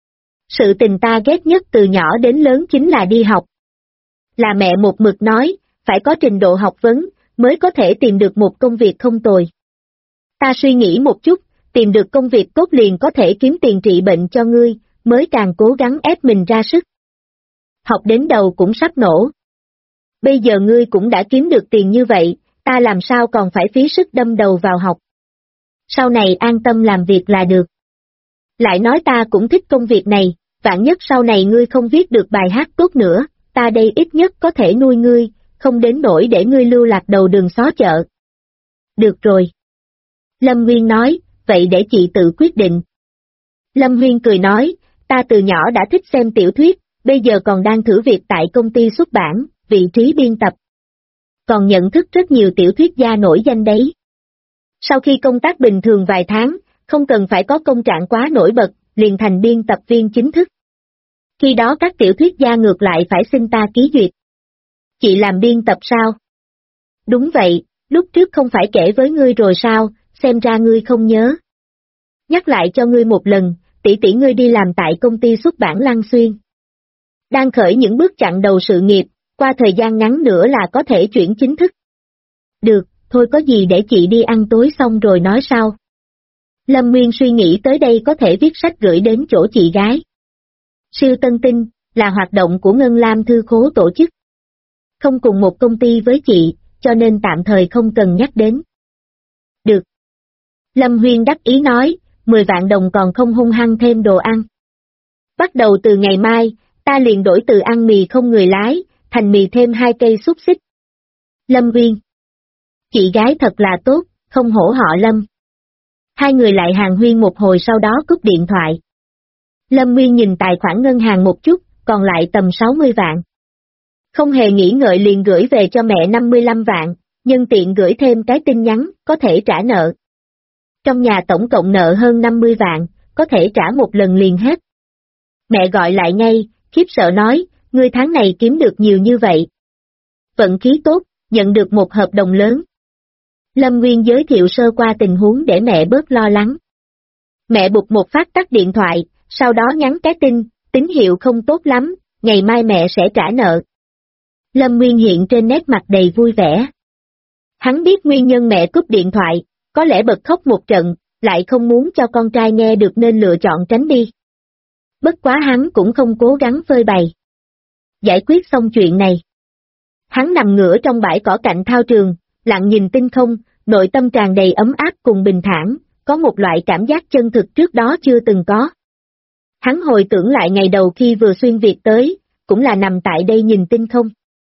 Sự tình ta ghét nhất từ nhỏ đến lớn chính là đi học. Là mẹ một mực nói, phải có trình độ học vấn, mới có thể tìm được một công việc không tồi. Ta suy nghĩ một chút, tìm được công việc tốt liền có thể kiếm tiền trị bệnh cho ngươi, mới càng cố gắng ép mình ra sức. Học đến đầu cũng sắp nổ. Bây giờ ngươi cũng đã kiếm được tiền như vậy, ta làm sao còn phải phí sức đâm đầu vào học. Sau này an tâm làm việc là được. Lại nói ta cũng thích công việc này, vạn nhất sau này ngươi không viết được bài hát tốt nữa, ta đây ít nhất có thể nuôi ngươi, không đến nỗi để ngươi lưu lạc đầu đường xó chợ. Được rồi. Lâm Nguyên nói, vậy để chị tự quyết định. Lâm Huyên cười nói, ta từ nhỏ đã thích xem tiểu thuyết, bây giờ còn đang thử việc tại công ty xuất bản, vị trí biên tập. Còn nhận thức rất nhiều tiểu thuyết gia nổi danh đấy. Sau khi công tác bình thường vài tháng, không cần phải có công trạng quá nổi bật, liền thành biên tập viên chính thức. Khi đó các tiểu thuyết gia ngược lại phải xin ta ký duyệt. Chị làm biên tập sao? Đúng vậy, lúc trước không phải kể với ngươi rồi sao, xem ra ngươi không nhớ. Nhắc lại cho ngươi một lần, tỷ ngươi đi làm tại công ty xuất bản Lăng Xuyên. Đang khởi những bước chặn đầu sự nghiệp, qua thời gian ngắn nữa là có thể chuyển chính thức. Được, thôi có gì để chị đi ăn tối xong rồi nói sau. Lâm Nguyên suy nghĩ tới đây có thể viết sách gửi đến chỗ chị gái. Siêu Tân Tinh, là hoạt động của Ngân Lam Thư Khố tổ chức. Không cùng một công ty với chị cho nên tạm thời không cần nhắc đến. Được. Lâm Huyên đắc ý nói, 10 vạn đồng còn không hung hăng thêm đồ ăn. Bắt đầu từ ngày mai, ta liền đổi từ ăn mì không người lái, thành mì thêm 2 cây xúc xích. Lâm Huyên. Chị gái thật là tốt, không hổ họ Lâm. Hai người lại hàn huyên một hồi sau đó cúp điện thoại. Lâm Nguyên nhìn tài khoản ngân hàng một chút, còn lại tầm 60 vạn. Không hề nghĩ ngợi liền gửi về cho mẹ 55 vạn, nhân tiện gửi thêm cái tin nhắn, có thể trả nợ. Trong nhà tổng cộng nợ hơn 50 vạn, có thể trả một lần liền hết. Mẹ gọi lại ngay, khiếp sợ nói, ngươi tháng này kiếm được nhiều như vậy. Vận khí tốt, nhận được một hợp đồng lớn. Lâm Nguyên giới thiệu sơ qua tình huống để mẹ bớt lo lắng. Mẹ bụt một phát tắt điện thoại, sau đó nhắn cái tin, tín hiệu không tốt lắm, ngày mai mẹ sẽ trả nợ. Lâm Nguyên hiện trên nét mặt đầy vui vẻ. Hắn biết nguyên nhân mẹ cúp điện thoại, có lẽ bật khóc một trận, lại không muốn cho con trai nghe được nên lựa chọn tránh đi. Bất quá hắn cũng không cố gắng phơi bày. Giải quyết xong chuyện này. Hắn nằm ngửa trong bãi cỏ cạnh thao trường, lặng nhìn tinh không, nội tâm tràn đầy ấm áp cùng bình thản, có một loại cảm giác chân thực trước đó chưa từng có. Hắn hồi tưởng lại ngày đầu khi vừa xuyên Việt tới, cũng là nằm tại đây nhìn tinh không.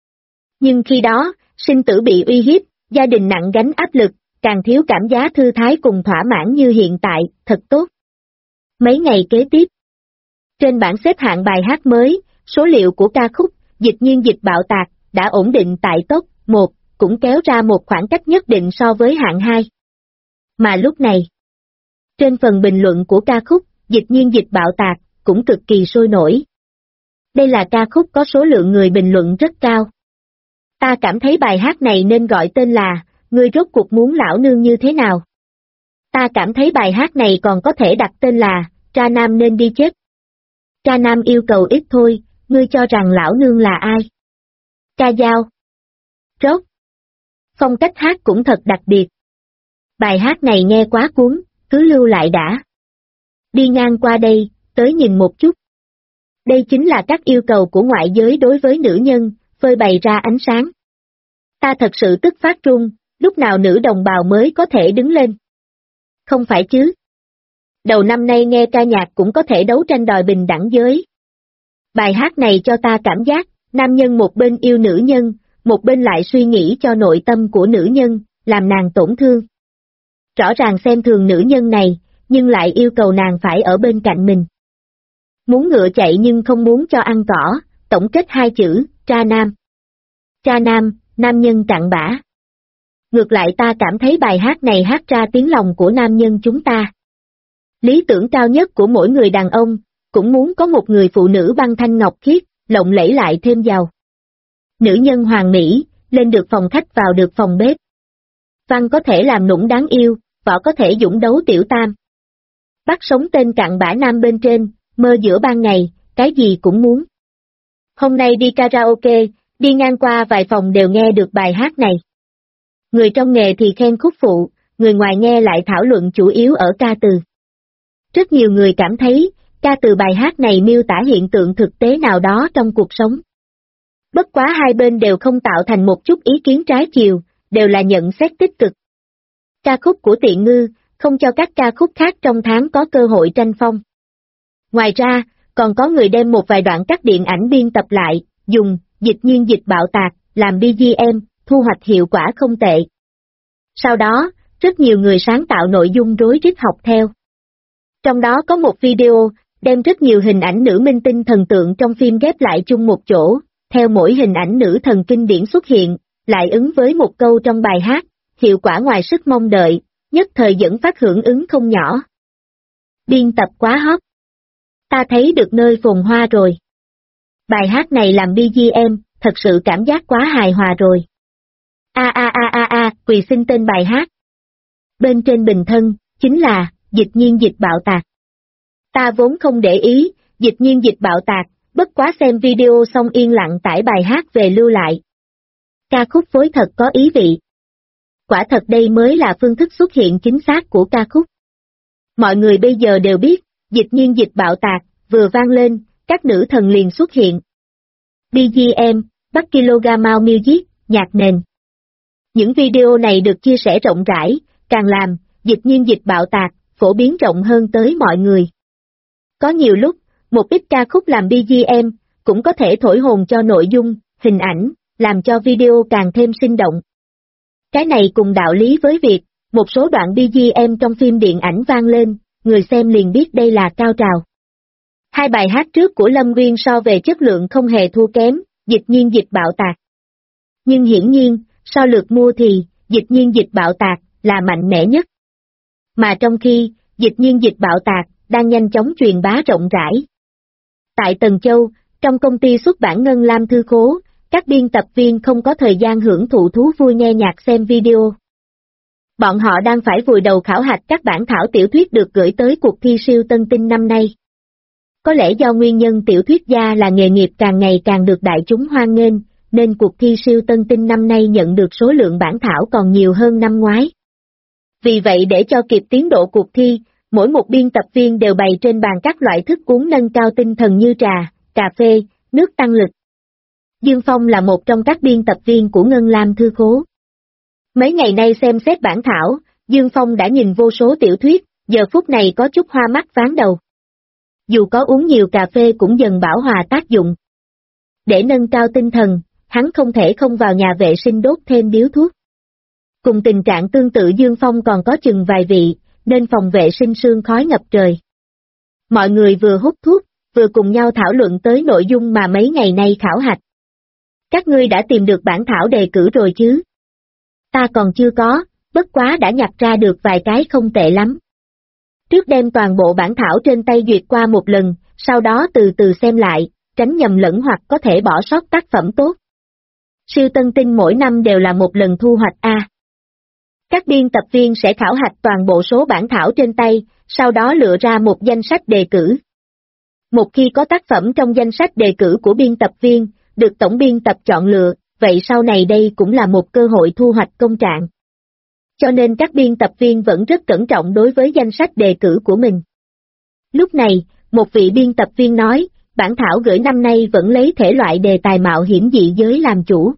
Nhưng khi đó, sinh tử bị uy hiếp, gia đình nặng gánh áp lực, càng thiếu cảm giác thư thái cùng thỏa mãn như hiện tại, thật tốt. Mấy ngày kế tiếp, trên bảng xếp hạng bài hát mới, số liệu của ca khúc, Dịch Nhiên Dịch Bạo Tạc, đã ổn định tại top 1, cũng kéo ra một khoảng cách nhất định so với hạng 2. Mà lúc này, trên phần bình luận của ca khúc, Dịch Nhiên Dịch Bạo Tạc, cũng cực kỳ sôi nổi. Đây là ca khúc có số lượng người bình luận rất cao. Ta cảm thấy bài hát này nên gọi tên là, ngươi rốt cuộc muốn lão nương như thế nào? Ta cảm thấy bài hát này còn có thể đặt tên là, Tra Nam nên đi chết. Tra Nam yêu cầu ít thôi, ngươi cho rằng lão nương là ai? Ca dao. Rốt. Phong cách hát cũng thật đặc biệt. Bài hát này nghe quá cuốn, cứ lưu lại đã. Đi ngang qua đây, tới nhìn một chút. Đây chính là các yêu cầu của ngoại giới đối với nữ nhân, phơi bày ra ánh sáng. Ta thật sự tức phát run, lúc nào nữ đồng bào mới có thể đứng lên? Không phải chứ. Đầu năm nay nghe ca nhạc cũng có thể đấu tranh đòi bình đẳng giới. Bài hát này cho ta cảm giác, nam nhân một bên yêu nữ nhân, một bên lại suy nghĩ cho nội tâm của nữ nhân, làm nàng tổn thương. Rõ ràng xem thường nữ nhân này, nhưng lại yêu cầu nàng phải ở bên cạnh mình. Muốn ngựa chạy nhưng không muốn cho ăn cỏ, tổng kết 2 chữ, tra nam. Tra nam, nam nhân cặn bã. Ngược lại ta cảm thấy bài hát này hát ra tiếng lòng của nam nhân chúng ta. Lý tưởng cao nhất của mỗi người đàn ông, cũng muốn có một người phụ nữ băng thanh ngọc khiết, lộng lẫy lại thêm giàu. Nữ nhân hoàn mỹ, lên được phòng khách vào được phòng bếp. Văn có thể làm nũng đáng yêu, võ có thể dũng đấu tiểu tam. Bắt sống tên cặn bã nam bên trên, mơ giữa ban ngày, cái gì cũng muốn. Hôm nay đi karaoke, đi ngang qua vài phòng đều nghe được bài hát này. Người trong nghề thì khen khúc phụ, người ngoài nghe lại thảo luận chủ yếu ở ca từ. Rất nhiều người cảm thấy, ca từ bài hát này miêu tả hiện tượng thực tế nào đó trong cuộc sống. Bất quá hai bên đều không tạo thành một chút ý kiến trái chiều, đều là nhận xét tích cực. Ca khúc của Tiện Ngư, không cho các ca khúc khác trong tháng có cơ hội tranh phong. Ngoài ra, còn có người đem một vài đoạn cắt điện ảnh biên tập lại, dùng Dịch Nhiên Dịch Bạo Tạc, làm BGM, thu hoạch hiệu quả không tệ. Sau đó, rất nhiều người sáng tạo nội dung rối rít học theo. Trong đó có một video, đem rất nhiều hình ảnh nữ minh tinh thần tượng trong phim ghép lại chung một chỗ, theo mỗi hình ảnh nữ thần kinh điển xuất hiện, lại ứng với một câu trong bài hát, hiệu quả ngoài sức mong đợi, nhất thời dẫn phát hưởng ứng không nhỏ. Biên tập quá hot. Ta thấy được nơi phồn hoa rồi. Bài hát này làm BGM, thật sự cảm giác quá hài hòa rồi. Quỳ xin tên bài hát. Bên trên bình thân, chính là, Dịch Nhiên Dịch Bạo Tạc. Ta vốn không để ý, Dịch Nhiên Dịch Bạo Tạc, bất quá xem video xong yên lặng tải bài hát về lưu lại. Ca khúc phối thật có ý vị. Quả thật đây mới là phương thức xuất hiện chính xác của ca khúc. Mọi người bây giờ đều biết, Dịch Nhiên Dịch Bạo Tạc, vừa vang lên, các nữ thần liền xuất hiện. BGM, Bắc Kilogramau Music, nhạc nền. Những video này được chia sẻ rộng rãi, càng làm, dịch nhiên dịch bạo tạc, phổ biến rộng hơn tới mọi người. Có nhiều lúc, một ít ca khúc làm BGM, cũng có thể thổi hồn cho nội dung, hình ảnh, làm cho video càng thêm sinh động. Cái này cùng đạo lý với việc, một số đoạn BGM trong phim điện ảnh vang lên, người xem liền biết đây là cao trào. Hai bài hát trước của Lâm Nguyên so về chất lượng không hề thua kém, dịch nhiên dịch bạo tạc. Nhưng hiển nhiên, so lượt mua thì, dịch nhiên dịch bạo tạc, là mạnh mẽ nhất. Mà trong khi, dịch nhiên dịch bạo tạc, đang nhanh chóng truyền bá rộng rãi. Tại Tần Châu, trong công ty xuất bản Ngân Lam Thư Khố, các biên tập viên không có thời gian hưởng thụ thú vui nghe nhạc xem video. Bọn họ đang phải vùi đầu khảo hạch các bản thảo tiểu thuyết được gửi tới cuộc thi siêu tân tinh năm nay. Có lẽ do nguyên nhân tiểu thuyết gia là nghề nghiệp càng ngày càng được đại chúng hoan nghênh, nên cuộc thi siêu tân tinh năm nay nhận được số lượng bản thảo còn nhiều hơn năm ngoái. Vì vậy để cho kịp tiến độ cuộc thi, mỗi một biên tập viên đều bày trên bàn các loại thức uống nâng cao tinh thần như trà, cà phê, nước tăng lực. Dương Phong là một trong các biên tập viên của Ngân Lam Thư Khố. Mấy ngày nay xem xét bản thảo, Dương Phong đã nhìn vô số tiểu thuyết, giờ phút này có chút hoa mắt ván đầu. Dù có uống nhiều cà phê cũng dần bảo hòa tác dụng. Để nâng cao tinh thần, hắn không thể không vào nhà vệ sinh đốt thêm điếu thuốc. Cùng tình trạng tương tự Dương Phong còn có chừng vài vị, nên phòng vệ sinh sương khói ngập trời. Mọi người vừa hút thuốc, vừa cùng nhau thảo luận tới nội dung mà mấy ngày nay khảo hạch. Các ngươi đã tìm được bản thảo đề cử rồi chứ? Ta còn chưa có, bất quá đã nhặt ra được vài cái không tệ lắm. Trước đem toàn bộ bản thảo trên tay duyệt qua một lần, sau đó từ từ xem lại, tránh nhầm lẫn hoặc có thể bỏ sót tác phẩm tốt. Siêu tân tinh mỗi năm đều là một lần thu hoạch A. Các biên tập viên sẽ khảo hạch toàn bộ số bản thảo trên tay, sau đó lựa ra một danh sách đề cử. Một khi có tác phẩm trong danh sách đề cử của biên tập viên, được tổng biên tập chọn lựa, vậy sau này đây cũng là một cơ hội thu hoạch công trạng. Cho nên các biên tập viên vẫn rất cẩn trọng đối với danh sách đề cử của mình. Lúc này, một vị biên tập viên nói, bản thảo gửi năm nay vẫn lấy thể loại đề tài mạo hiểm dị giới làm chủ.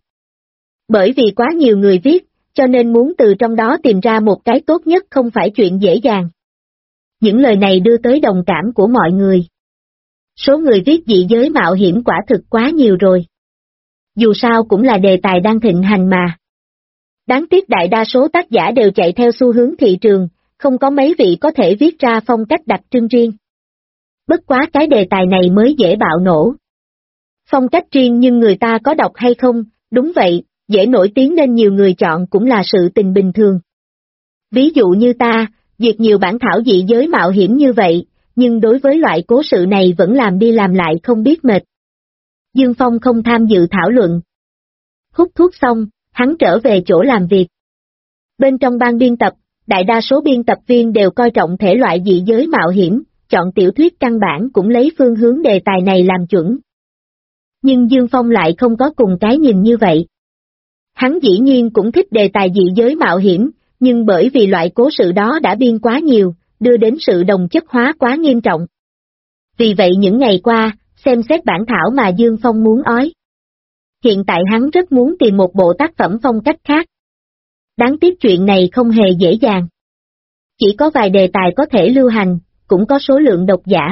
Bởi vì quá nhiều người viết, cho nên muốn từ trong đó tìm ra một cái tốt nhất không phải chuyện dễ dàng. Những lời này đưa tới đồng cảm của mọi người. Số người viết dị giới mạo hiểm quả thực quá nhiều rồi. Dù sao cũng là đề tài đang thịnh hành mà. Đáng tiếc đại đa số tác giả đều chạy theo xu hướng thị trường, không có mấy vị có thể viết ra phong cách đặc trưng riêng. Bất quá cái đề tài này mới dễ bạo nổ. Phong cách riêng nhưng người ta có đọc hay không, đúng vậy, dễ nổi tiếng nên nhiều người chọn cũng là sự tình bình thường. Ví dụ như ta, duyệt nhiều bản thảo dị giới mạo hiểm như vậy, nhưng đối với loại cố sự này vẫn làm đi làm lại không biết mệt. Dương Phong không tham dự thảo luận. Hút thuốc xong, hắn trở về chỗ làm việc. Bên trong ban biên tập, đại đa số biên tập viên đều coi trọng thể loại dị giới mạo hiểm, chọn tiểu thuyết căn bản cũng lấy phương hướng đề tài này làm chuẩn. Nhưng Dương Phong lại không có cùng cái nhìn như vậy. Hắn dĩ nhiên cũng thích đề tài dị giới mạo hiểm, nhưng bởi vì loại cố sự đó đã biên quá nhiều, đưa đến sự đồng chất hóa quá nghiêm trọng. Vì vậy những ngày qua, xem xét bản thảo mà Dương Phong muốn ói. Hiện tại hắn rất muốn tìm một bộ tác phẩm phong cách khác. Đáng tiếc chuyện này không hề dễ dàng. Chỉ có vài đề tài có thể lưu hành, cũng có số lượng độc giả.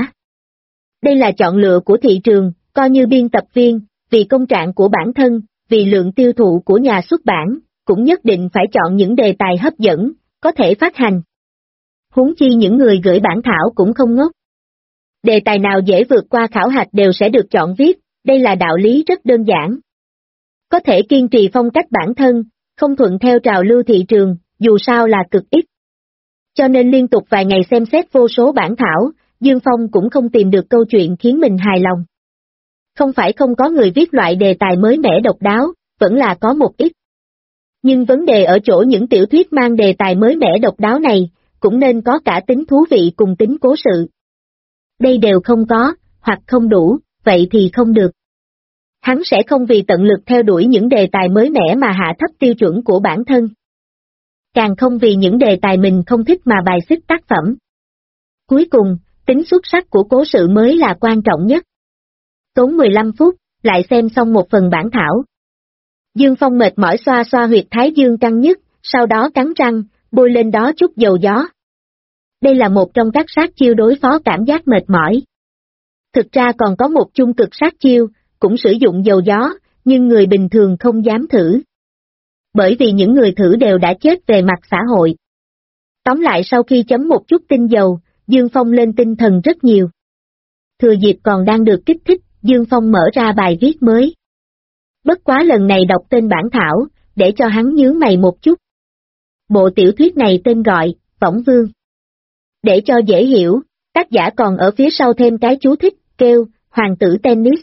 Đây là chọn lựa của thị trường, coi như biên tập viên, vì công trạng của bản thân, vì lượng tiêu thụ của nhà xuất bản, cũng nhất định phải chọn những đề tài hấp dẫn, có thể phát hành. Huống chi những người gửi bản thảo cũng không ngốc. Đề tài nào dễ vượt qua khảo hạch đều sẽ được chọn viết, đây là đạo lý rất đơn giản. Có thể kiên trì phong cách bản thân, không thuận theo trào lưu thị trường, dù sao là cực ít. Cho nên liên tục vài ngày xem xét vô số bản thảo, Dương Phong cũng không tìm được câu chuyện khiến mình hài lòng. Không phải không có người viết loại đề tài mới mẻ độc đáo, vẫn là có một ít. Nhưng vấn đề ở chỗ những tiểu thuyết mang đề tài mới mẻ độc đáo này, cũng nên có cả tính thú vị cùng tính cố sự. Đây đều không có, hoặc không đủ, vậy thì không được. Hắn sẽ không vì tận lực theo đuổi những đề tài mới mẻ mà hạ thấp tiêu chuẩn của bản thân. Càng không vì những đề tài mình không thích mà bài xích tác phẩm. Cuối cùng, tính xuất sắc của cố sự mới là quan trọng nhất. Tốn 15 phút, lại xem xong một phần bản thảo. Dương Phong mệt mỏi xoa xoa huyệt thái dương căng nhức, sau đó cắn răng, bôi lên đó chút dầu gió. Đây là một trong các sát chiêu đối phó cảm giác mệt mỏi. Thực ra còn có một chung cực sát chiêu, cũng sử dụng dầu gió, nhưng người bình thường không dám thử. Bởi vì những người thử đều đã chết về mặt xã hội. Tóm lại sau khi chấm một chút tinh dầu, Dương Phong lên tinh thần rất nhiều. Thừa dịp còn đang được kích thích, Dương Phong mở ra bài viết mới. Bất quá lần này đọc tên bản thảo, để cho hắn nhướng mày một chút. Bộ tiểu thuyết này tên gọi, Võng Vương. Để cho dễ hiểu, tác giả còn ở phía sau thêm cái chú thích, kêu, Hoàng tử tennis.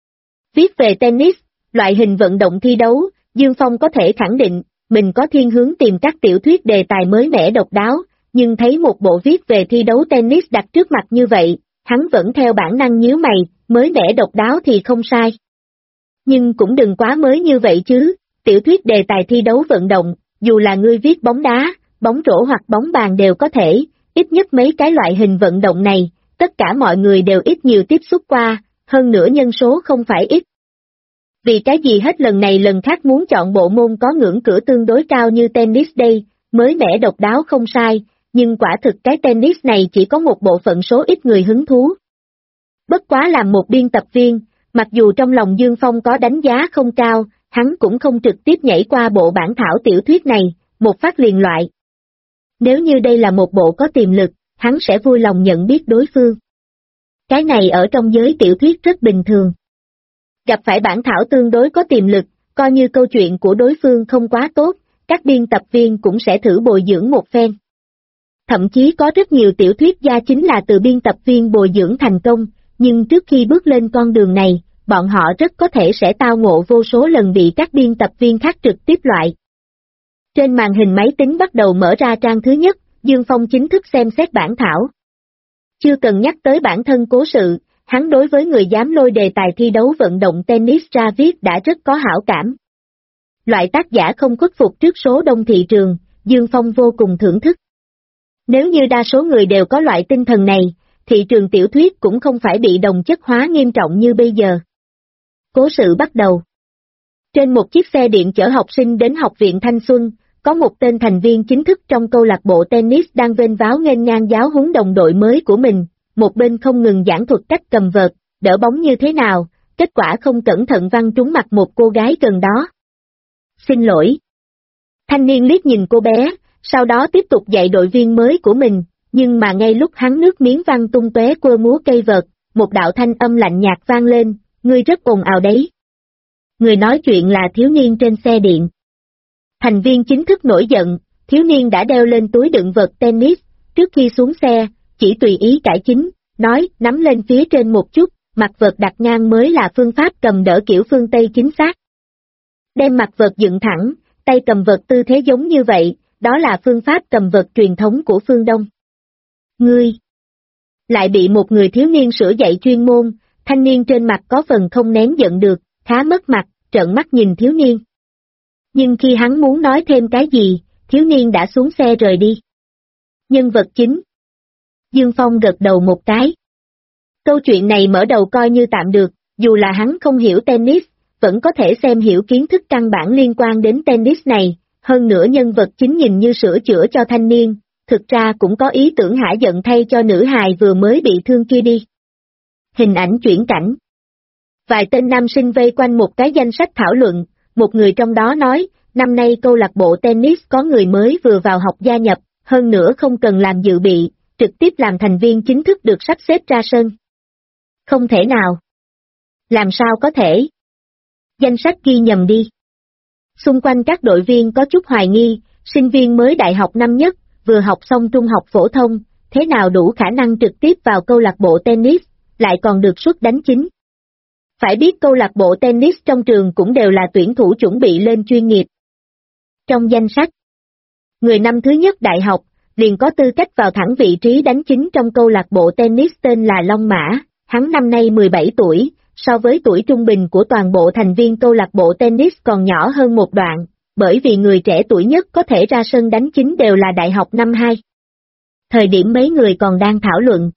Viết về tennis, loại hình vận động thi đấu, Dương Phong có thể khẳng định, mình có thiên hướng tìm các tiểu thuyết đề tài mới mẻ độc đáo, nhưng thấy một bộ viết về thi đấu tennis đặt trước mặt như vậy, hắn vẫn theo bản năng nhíu mày, mới mẻ độc đáo thì không sai. Nhưng cũng đừng quá mới như vậy chứ, tiểu thuyết đề tài thi đấu vận động, dù là ngươi viết bóng đá, bóng rổ hoặc bóng bàn đều có thể, ít nhất mấy cái loại hình vận động này, tất cả mọi người đều ít nhiều tiếp xúc qua, hơn nữa nhân số không phải ít. Vì cái gì hết lần này lần khác muốn chọn bộ môn có ngưỡng cửa tương đối cao như tennis đây, mới mẻ độc đáo không sai, nhưng quả thực cái tennis này chỉ có một bộ phận số ít người hứng thú. Bất quá làm một biên tập viên, mặc dù trong lòng Dương Phong có đánh giá không cao, hắn cũng không trực tiếp nhảy qua bộ bản thảo tiểu thuyết này, một phát liền loại. Nếu như đây là một bộ có tiềm lực, hắn sẽ vui lòng nhận biết đối phương. Cái này ở trong giới tiểu thuyết rất bình thường. Gặp phải bản thảo tương đối có tiềm lực, coi như câu chuyện của đối phương không quá tốt, các biên tập viên cũng sẽ thử bồi dưỡng một phen. Thậm chí có rất nhiều tiểu thuyết gia chính là từ biên tập viên bồi dưỡng thành công, nhưng trước khi bước lên con đường này, bọn họ rất có thể sẽ tao ngộ vô số lần bị các biên tập viên khác trực tiếp loại. Trên màn hình máy tính bắt đầu mở ra trang thứ nhất, Dương Phong chính thức xem xét bản thảo. Chưa cần nhắc tới bản thân cố sự, hắn đối với người dám lôi đề tài thi đấu vận động tennis ra viết đã rất có hảo cảm. Loại tác giả không khuất phục trước số đông thị trường, Dương Phong vô cùng thưởng thức. Nếu như đa số người đều có loại tinh thần này, thị trường tiểu thuyết cũng không phải bị đồng chất hóa nghiêm trọng như bây giờ. Cố sự bắt đầu. Trên một chiếc xe điện chở học sinh đến học viện Thanh Xuân, có một tên thành viên chính thức trong câu lạc bộ tennis đang vênh váo nghênh ngang giáo huấn đồng đội mới của mình, một bên không ngừng giảng thuật cách cầm vợt, đỡ bóng như thế nào, kết quả không cẩn thận văng trúng mặt một cô gái gần đó. Xin lỗi. Thanh niên liếc nhìn cô bé, sau đó tiếp tục dạy đội viên mới của mình, nhưng mà ngay lúc hắn nước miếng văng tung tóe quơ múa cây vợt, một đạo thanh âm lạnh nhạt vang lên, ngươi rất ồn ào đấy. Người nói chuyện là thiếu niên trên xe điện. Thành viên chính thức nổi giận, thiếu niên đã đeo lên túi đựng vợt tennis, trước khi xuống xe, chỉ tùy ý cải chính, nói nắm lên phía trên một chút, mặt vợt đặt ngang mới là phương pháp cầm đỡ kiểu phương Tây chính xác. Đem mặt vợt dựng thẳng, tay cầm vợt tư thế giống như vậy, đó là phương pháp cầm vợt truyền thống của phương Đông. Ngươi lại bị một người thiếu niên sửa dạy chuyên môn, thanh niên trên mặt có phần không nén giận được, khá mất mặt, trợn mắt nhìn thiếu niên. Nhưng khi hắn muốn nói thêm cái gì, thiếu niên đã xuống xe rời đi. Nhân vật chính. Dương Phong gật đầu một cái. Câu chuyện này mở đầu coi như tạm được, dù là hắn không hiểu tennis, vẫn có thể xem hiểu kiến thức căn bản liên quan đến tennis này, hơn nữa nhân vật chính nhìn như sửa chữa cho thanh niên, thực ra cũng có ý tưởng hả giận thay cho nữ hài vừa mới bị thương kia đi. Hình ảnh chuyển cảnh. Vài tên nam sinh vây quanh một cái danh sách thảo luận, một người trong đó nói, năm nay câu lạc bộ tennis có người mới vừa vào học gia nhập, hơn nữa không cần làm dự bị, trực tiếp làm thành viên chính thức được sắp xếp ra sân. Không thể nào. Làm sao có thể? Danh sách ghi nhầm đi. Xung quanh các đội viên có chút hoài nghi, sinh viên mới đại học năm nhất, vừa học xong trung học phổ thông, thế nào đủ khả năng trực tiếp vào câu lạc bộ tennis, lại còn được suất đánh chính. Phải biết câu lạc bộ tennis trong trường cũng đều là tuyển thủ chuẩn bị lên chuyên nghiệp. Trong danh sách, người năm thứ nhất đại học, liền có tư cách vào thẳng vị trí đánh chính trong câu lạc bộ tennis tên là Long Mã, hắn năm nay 17 tuổi, so với tuổi trung bình của toàn bộ thành viên câu lạc bộ tennis còn nhỏ hơn một đoạn, bởi vì người trẻ tuổi nhất có thể ra sân đánh chính đều là đại học năm 2. Thời điểm mấy người còn đang thảo luận,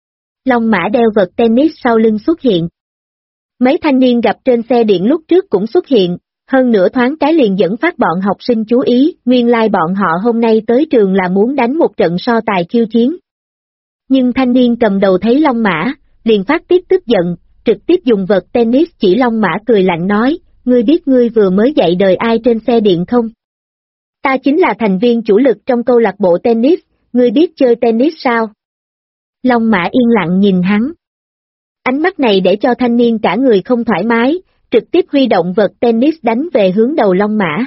Long Mã đeo vợt tennis sau lưng xuất hiện. Mấy thanh niên gặp trên xe điện lúc trước cũng xuất hiện, Hơn nữa thoáng cái liền dẫn phát bọn học sinh chú ý, nguyên lai bọn họ hôm nay tới trường là muốn đánh một trận so tài khiêu chiến. Nhưng thanh niên cầm đầu thấy Long Mã, liền phát tiết tức giận, trực tiếp dùng vợt tennis chỉ Long Mã cười lạnh nói, ngươi biết ngươi vừa mới dạy đời ai trên xe điện không? Ta chính là thành viên chủ lực trong câu lạc bộ tennis, ngươi biết chơi tennis sao? Long Mã yên lặng nhìn hắn. Ánh mắt này để cho thanh niên cả người không thoải mái, trực tiếp huy động vợt tennis đánh về hướng đầu Long Mã.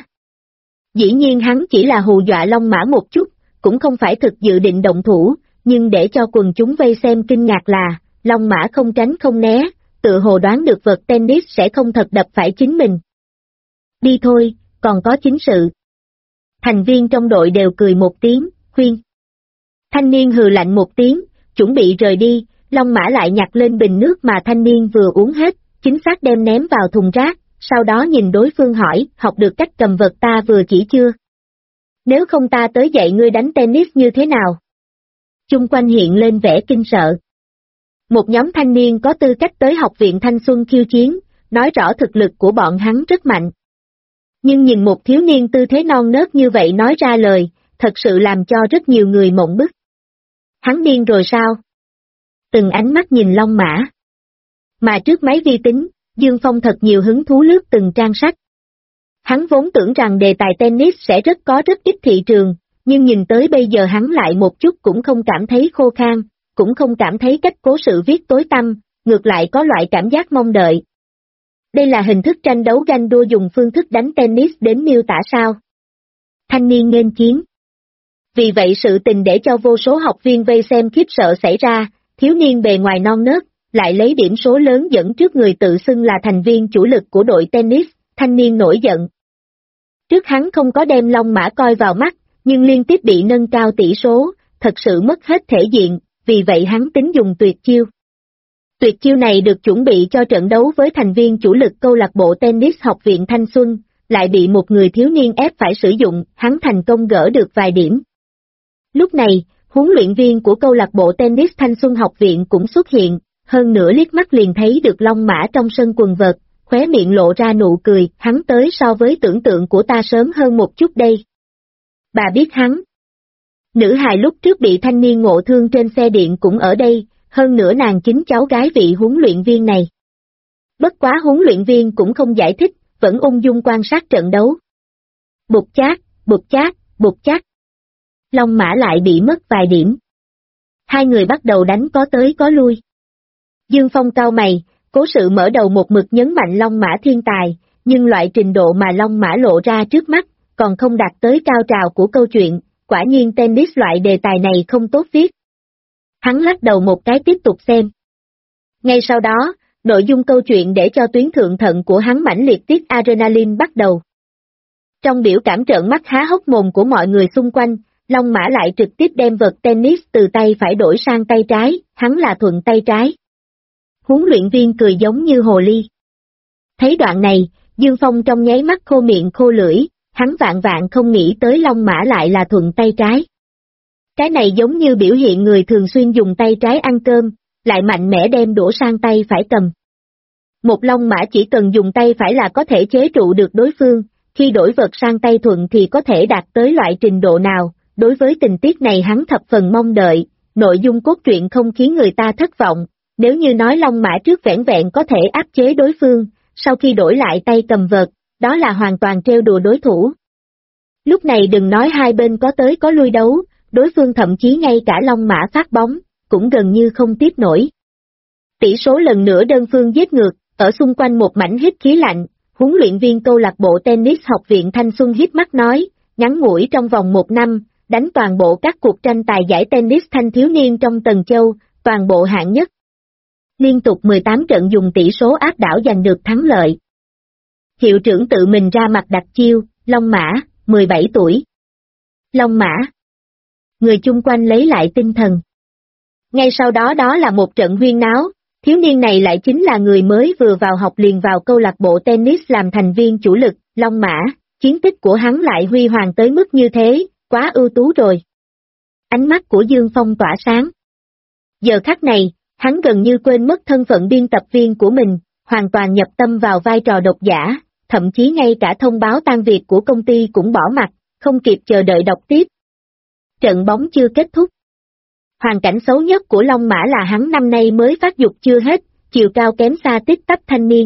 Dĩ nhiên hắn chỉ là hù dọa Long Mã một chút, cũng không phải thực dự định động thủ, nhưng để cho quần chúng vây xem kinh ngạc là, Long Mã không tránh không né, tự hồ đoán được vợt tennis sẽ không thật đập phải chính mình. Đi thôi, còn có chính sự. Thành viên trong đội đều cười một tiếng, khuyên. Thanh niên hừ lạnh một tiếng, chuẩn bị rời đi, Long Mã lại nhặt lên bình nước mà thanh niên vừa uống hết, chính xác đem ném vào thùng rác, sau đó nhìn đối phương hỏi, học được cách cầm vợt ta vừa chỉ chưa? Nếu không ta tới dạy ngươi đánh tennis như thế nào? Chung quanh hiện lên vẻ kinh sợ. Một nhóm thanh niên có tư cách tới học viện thanh xuân khiêu chiến, nói rõ thực lực của bọn hắn rất mạnh. Nhưng nhìn một thiếu niên tư thế non nớt như vậy nói ra lời, thật sự làm cho rất nhiều người mộng bức. Hắn điên rồi sao? Từng ánh mắt nhìn Long Mã. Mà trước máy vi tính, Dương Phong thật nhiều hứng thú lướt từng trang sách. Hắn vốn tưởng rằng đề tài tennis sẽ có rất ít thị trường, nhưng nhìn tới bây giờ hắn lại một chút cũng không cảm thấy khô khan, cũng không cảm thấy cách cố sự viết tối tăm, ngược lại có loại cảm giác mong đợi. Đây là hình thức tranh đấu ganh đua dùng phương thức đánh tennis đến miêu tả sao? Thanh niên nghênh chiến. Vì vậy sự tình để cho vô số học viên vây xem khiếp sợ xảy ra, thiếu niên bề ngoài non nớt, lại lấy điểm số lớn dẫn trước người tự xưng là thành viên chủ lực của đội tennis, thanh niên nổi giận. Trước hắn không có đem Long Mã coi vào mắt, nhưng liên tiếp bị nâng cao tỷ số, thật sự mất hết thể diện, vì vậy hắn tính dùng tuyệt chiêu. Tuyệt chiêu này được chuẩn bị cho trận đấu với thành viên chủ lực câu lạc bộ tennis học viện Thanh Xuân, lại bị một người thiếu niên ép phải sử dụng, hắn thành công gỡ được vài điểm. Lúc này, huấn luyện viên của câu lạc bộ tennis Thanh Xuân học viện cũng xuất hiện, hơn nữa liếc mắt liền thấy được Long Mã trong sân quần vợt, khóe miệng lộ ra nụ cười, hắn tới so với tưởng tượng của ta sớm hơn một chút đây. Bà biết hắn. Nữ hài lúc trước bị thanh niên ngộ thương trên xe điện cũng ở đây, hơn nữa nàng chính cháu gái vị huấn luyện viên này. Bất quá huấn luyện viên cũng không giải thích, vẫn ung dung quan sát trận đấu. Bụt chát, bụt chát, bụt chát. Long Mã lại bị mất vài điểm. Hai người bắt đầu đánh có tới có lui. Dương Phong cau mày, cố sự mở đầu một mực nhấn mạnh Long Mã thiên tài, nhưng loại trình độ mà Long Mã lộ ra trước mắt, còn không đạt tới cao trào của câu chuyện, quả nhiên tennis loại đề tài này không tốt viết. Hắn lắc đầu một cái tiếp tục xem. Ngay sau đó, nội dung câu chuyện để cho tuyến thượng thận của hắn mãnh liệt tiết adrenaline bắt đầu. Trong biểu cảm trợn mắt há hốc mồm của mọi người xung quanh, Long Mã lại trực tiếp đem vợt tennis từ tay phải đổi sang tay trái, hắn là thuận tay trái. Huấn luyện viên cười giống như hồ ly. Thấy đoạn này, Dương Phong trong nháy mắt khô miệng khô lưỡi, hắn vạn vạn không nghĩ tới Long Mã lại là thuận tay trái. Cái này giống như biểu hiện người thường xuyên dùng tay trái ăn cơm, lại mạnh mẽ đem đổ sang tay phải cầm. Một Long Mã chỉ cần dùng tay phải là có thể chế trụ được đối phương, khi đổi vật sang tay thuận thì có thể đạt tới loại trình độ nào, đối với tình tiết này hắn thập phần mong đợi, nội dung cốt truyện không khiến người ta thất vọng, nếu như nói Long Mã trước vẻn vẹn có thể áp chế đối phương, sau khi đổi lại tay cầm vợt, đó là hoàn toàn trêu đùa đối thủ. Lúc này đừng nói hai bên có tới có lui đấu, đối phương thậm chí ngay cả Long Mã phát bóng, cũng gần như không tiếp nổi. Tỷ số lần nữa đơn phương giết ngược, ở xung quanh một mảnh hít khí lạnh, huấn luyện viên câu lạc bộ tennis học viện Thanh Xuân hít mắt nói, ngắn ngủi trong vòng 1 năm, đánh toàn bộ các cuộc tranh tài giải tennis thanh thiếu niên trong Tần Châu, toàn bộ hạng nhất. Liên tục 18 trận dùng tỷ số áp đảo giành được thắng lợi. Hiệu trưởng tự mình ra mặt đặt chiêu, Long Mã, 17 tuổi. Long Mã. Người chung quanh lấy lại tinh thần. Ngay sau đó đó là một trận huyên náo, thiếu niên này lại chính là người mới vừa vào học liền vào câu lạc bộ tennis làm thành viên chủ lực, Long Mã, chiến tích của hắn lại huy hoàng tới mức như thế, quá ưu tú rồi. Ánh mắt của Dương Phong tỏa sáng. Giờ khắc này, hắn gần như quên mất thân phận biên tập viên của mình, hoàn toàn nhập tâm vào vai trò độc giả, thậm chí ngay cả thông báo tan việc của công ty cũng bỏ mặc, không kịp chờ đợi đọc tiếp. Trận bóng chưa kết thúc. Hoàn cảnh xấu nhất của Long Mã là hắn năm nay mới phát dục chưa hết, chiều cao kém xa tít tắp thanh niên.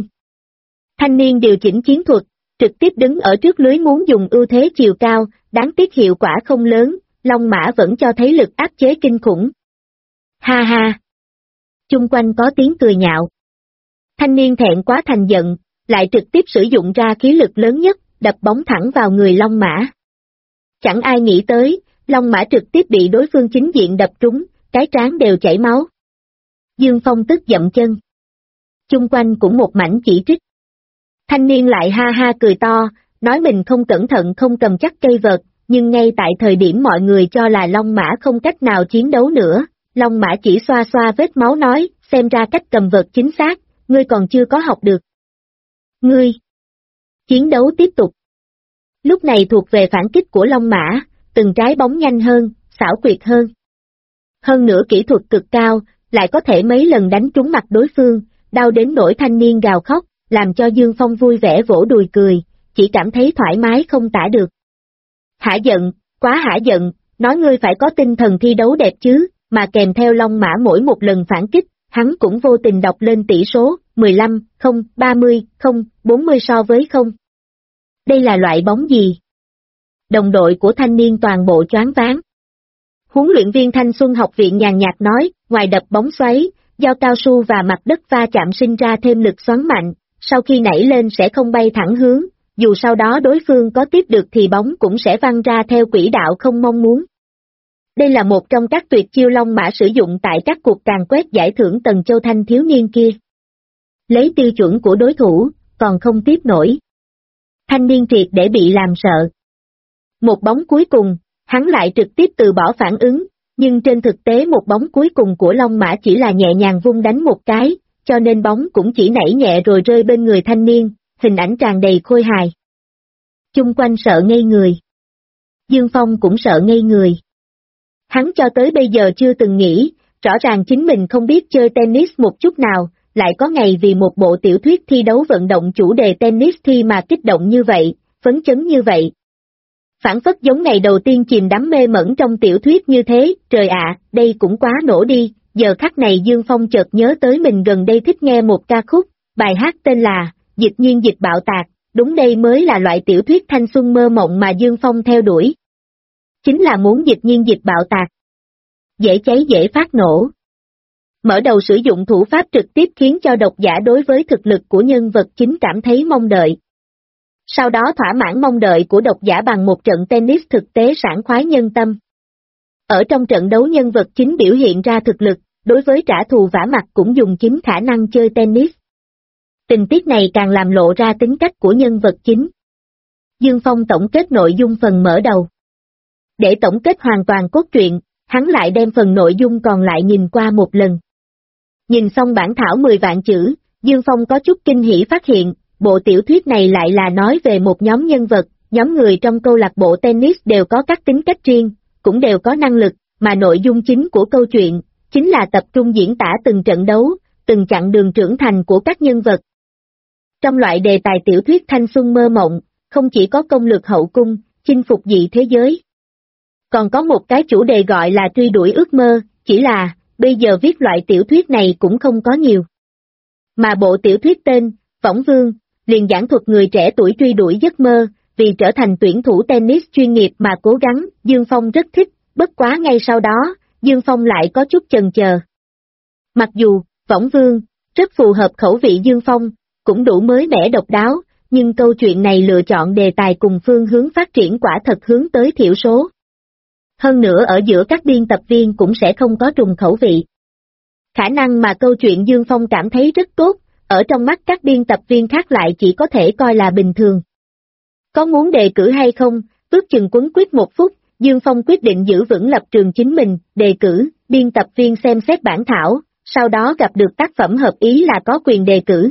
Thanh niên điều chỉnh chiến thuật, trực tiếp đứng ở trước lưới muốn dùng ưu thế chiều cao, đáng tiếc hiệu quả không lớn, Long Mã vẫn cho thấy lực áp chế kinh khủng. Ha ha! Chung quanh có tiếng cười nhạo. Thanh niên thẹn quá thành giận, lại trực tiếp sử dụng ra khí lực lớn nhất, đập bóng thẳng vào người Long Mã. Chẳng ai nghĩ tới, Long Mã trực tiếp bị đối phương chính diện đập trúng, cái trán đều chảy máu. Dương Phong tức dậm chân. Chung quanh cũng một mảnh chỉ trích. Thanh niên lại ha ha cười to, nói mình không cẩn thận không cầm chắc cây vợt, nhưng ngay tại thời điểm mọi người cho là Long Mã không cách nào chiến đấu nữa, Long Mã chỉ xoa xoa vết máu nói, xem ra cách cầm vợt chính xác, ngươi còn chưa có học được. Ngươi! Chiến đấu tiếp tục. Lúc này thuộc về phản kích của Long Mã, từng trái bóng nhanh hơn, xảo quyệt hơn. Hơn nữa kỹ thuật cực cao, lại có thể mấy lần đánh trúng mặt đối phương, đau đến nỗi thanh niên gào khóc, làm cho Dương Phong vui vẻ vỗ đùi cười, chỉ cảm thấy thoải mái không tả được. Hả giận, quá hả giận, nói ngươi phải có tinh thần thi đấu đẹp chứ, mà kèm theo Long Mã mỗi một lần phản kích, hắn cũng vô tình đọc lên tỷ số, 15, 0, 30, 0, 40 so với 0. Đây là loại bóng gì? Đồng đội của thanh niên toàn bộ choáng váng. Huấn luyện viên Thanh Xuân học viện nhàn nhạt nói, ngoài đập bóng xoáy, do cao su và mặt đất va chạm sinh ra thêm lực xoắn mạnh, sau khi nảy lên sẽ không bay thẳng hướng, dù sau đó đối phương có tiếp được thì bóng cũng sẽ văng ra theo quỹ đạo không mong muốn. Đây là một trong các tuyệt chiêu Long Mã sử dụng tại các cuộc càn quét giải thưởng Tần Châu Thanh thiếu niên kia. Lấy tiêu chuẩn của đối thủ, còn không tiếp nổi. Thanh niên triệt để bị làm sợ. Một bóng cuối cùng, hắn lại trực tiếp từ bỏ phản ứng, nhưng trên thực tế một bóng cuối cùng của Long Mã chỉ là nhẹ nhàng vung đánh một cái, cho nên bóng cũng chỉ nảy nhẹ rồi rơi bên người thanh niên, hình ảnh tràn đầy khôi hài. Chung quanh sợ ngây người. Dương Phong cũng sợ ngây người. Hắn cho tới bây giờ chưa từng nghĩ, rõ ràng chính mình không biết chơi tennis một chút nào, lại có ngày vì một bộ tiểu thuyết thi đấu vận động chủ đề tennis thi mà kích động như vậy, phấn chấn như vậy. Phản phất giống ngày đầu tiên chìm đắm mê mẩn trong tiểu thuyết như thế, trời ạ, đây cũng quá nổ đi, giờ khắc này Dương Phong chợt nhớ tới mình gần đây thích nghe một ca khúc, bài hát tên là, Dịch Nhiên Dịch Bạo Tạc, đúng đây mới là loại tiểu thuyết thanh xuân mơ mộng mà Dương Phong theo đuổi. Chính là muốn dịch nhiên dịch bạo tạc. Dễ cháy dễ phát nổ. Mở đầu sử dụng thủ pháp trực tiếp khiến cho độc giả đối với thực lực của nhân vật chính cảm thấy mong đợi. Sau đó thỏa mãn mong đợi của độc giả bằng một trận tennis thực tế sảng khoái nhân tâm. Ở trong trận đấu nhân vật chính biểu hiện ra thực lực, đối với trả thù vả mặt cũng dùng chính khả năng chơi tennis. Tình tiết này càng làm lộ ra tính cách của nhân vật chính. Dương Phong tổng kết nội dung phần mở đầu. Để tổng kết hoàn toàn cốt truyện, hắn lại đem phần nội dung còn lại nhìn qua một lần. Nhìn xong bản thảo 10 vạn chữ, Dương Phong có chút kinh hỉ phát hiện, bộ tiểu thuyết này lại là nói về một nhóm nhân vật, nhóm người trong câu lạc bộ tennis đều có các tính cách riêng, cũng đều có năng lực, mà nội dung chính của câu chuyện, chính là tập trung diễn tả từng trận đấu, từng chặng đường trưởng thành của các nhân vật. Trong loại đề tài tiểu thuyết thanh xuân mơ mộng, không chỉ có công lược hậu cung, chinh phục dị thế giới. Còn có một cái chủ đề gọi là truy đuổi ước mơ, chỉ là, bây giờ viết loại tiểu thuyết này cũng không có nhiều. Mà bộ tiểu thuyết tên, Võng Vương, liền giảng thuật người trẻ tuổi truy đuổi giấc mơ, vì trở thành tuyển thủ tennis chuyên nghiệp mà cố gắng, Dương Phong rất thích, bất quá ngay sau đó, Dương Phong lại có chút chần chờ. Mặc dù, Võng Vương, rất phù hợp khẩu vị Dương Phong, cũng đủ mới mẻ độc đáo, nhưng câu chuyện này lựa chọn đề tài cùng phương hướng phát triển quả thật hướng tới thiểu số. Hơn nữa ở giữa các biên tập viên cũng sẽ không có trùng khẩu vị. Khả năng mà câu chuyện Dương Phong cảm thấy rất tốt, ở trong mắt các biên tập viên khác lại chỉ có thể coi là bình thường. Có muốn đề cử hay không, ước chừng quấn quýt một phút, Dương Phong quyết định giữ vững lập trường chính mình, đề cử, biên tập viên xem xét bản thảo, sau đó gặp được tác phẩm hợp ý là có quyền đề cử.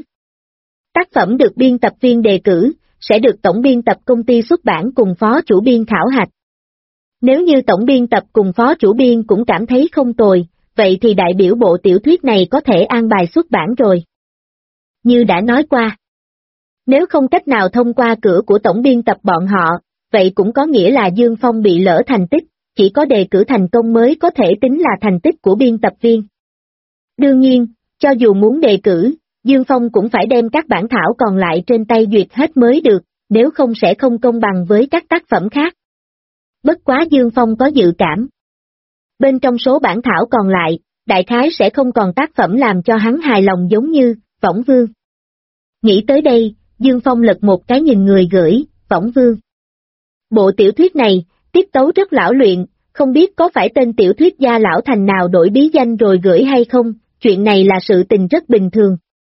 Tác phẩm được biên tập viên đề cử, sẽ được tổng biên tập công ty xuất bản cùng phó chủ biên khảo hạch. Nếu như tổng biên tập cùng phó chủ biên cũng cảm thấy không tồi, vậy thì đại biểu bộ tiểu thuyết này có thể an bài xuất bản rồi. Như đã nói qua, Nếu không cách nào thông qua cửa của tổng biên tập bọn họ, vậy cũng có nghĩa là Dương Phong bị lỡ thành tích, chỉ có đề cử thành công mới có thể tính là thành tích của biên tập viên. Đương nhiên, cho dù muốn đề cử, Dương Phong cũng phải đem các bản thảo còn lại trên tay duyệt hết mới được, nếu không sẽ không công bằng với các tác phẩm khác. Bất quá Dương Phong có dự cảm. Bên trong số bản thảo còn lại, đại khái sẽ không còn tác phẩm làm cho hắn hài lòng giống như Võng Vương. Nghĩ tới đây, Dương Phong lật một cái nhìn người gửi, Võng Vương. Bộ tiểu thuyết này, tiết tấu rất lão luyện, không biết có phải tên tiểu thuyết gia lão thành nào đổi bí danh rồi gửi hay không, chuyện này là sự tình rất bình thường.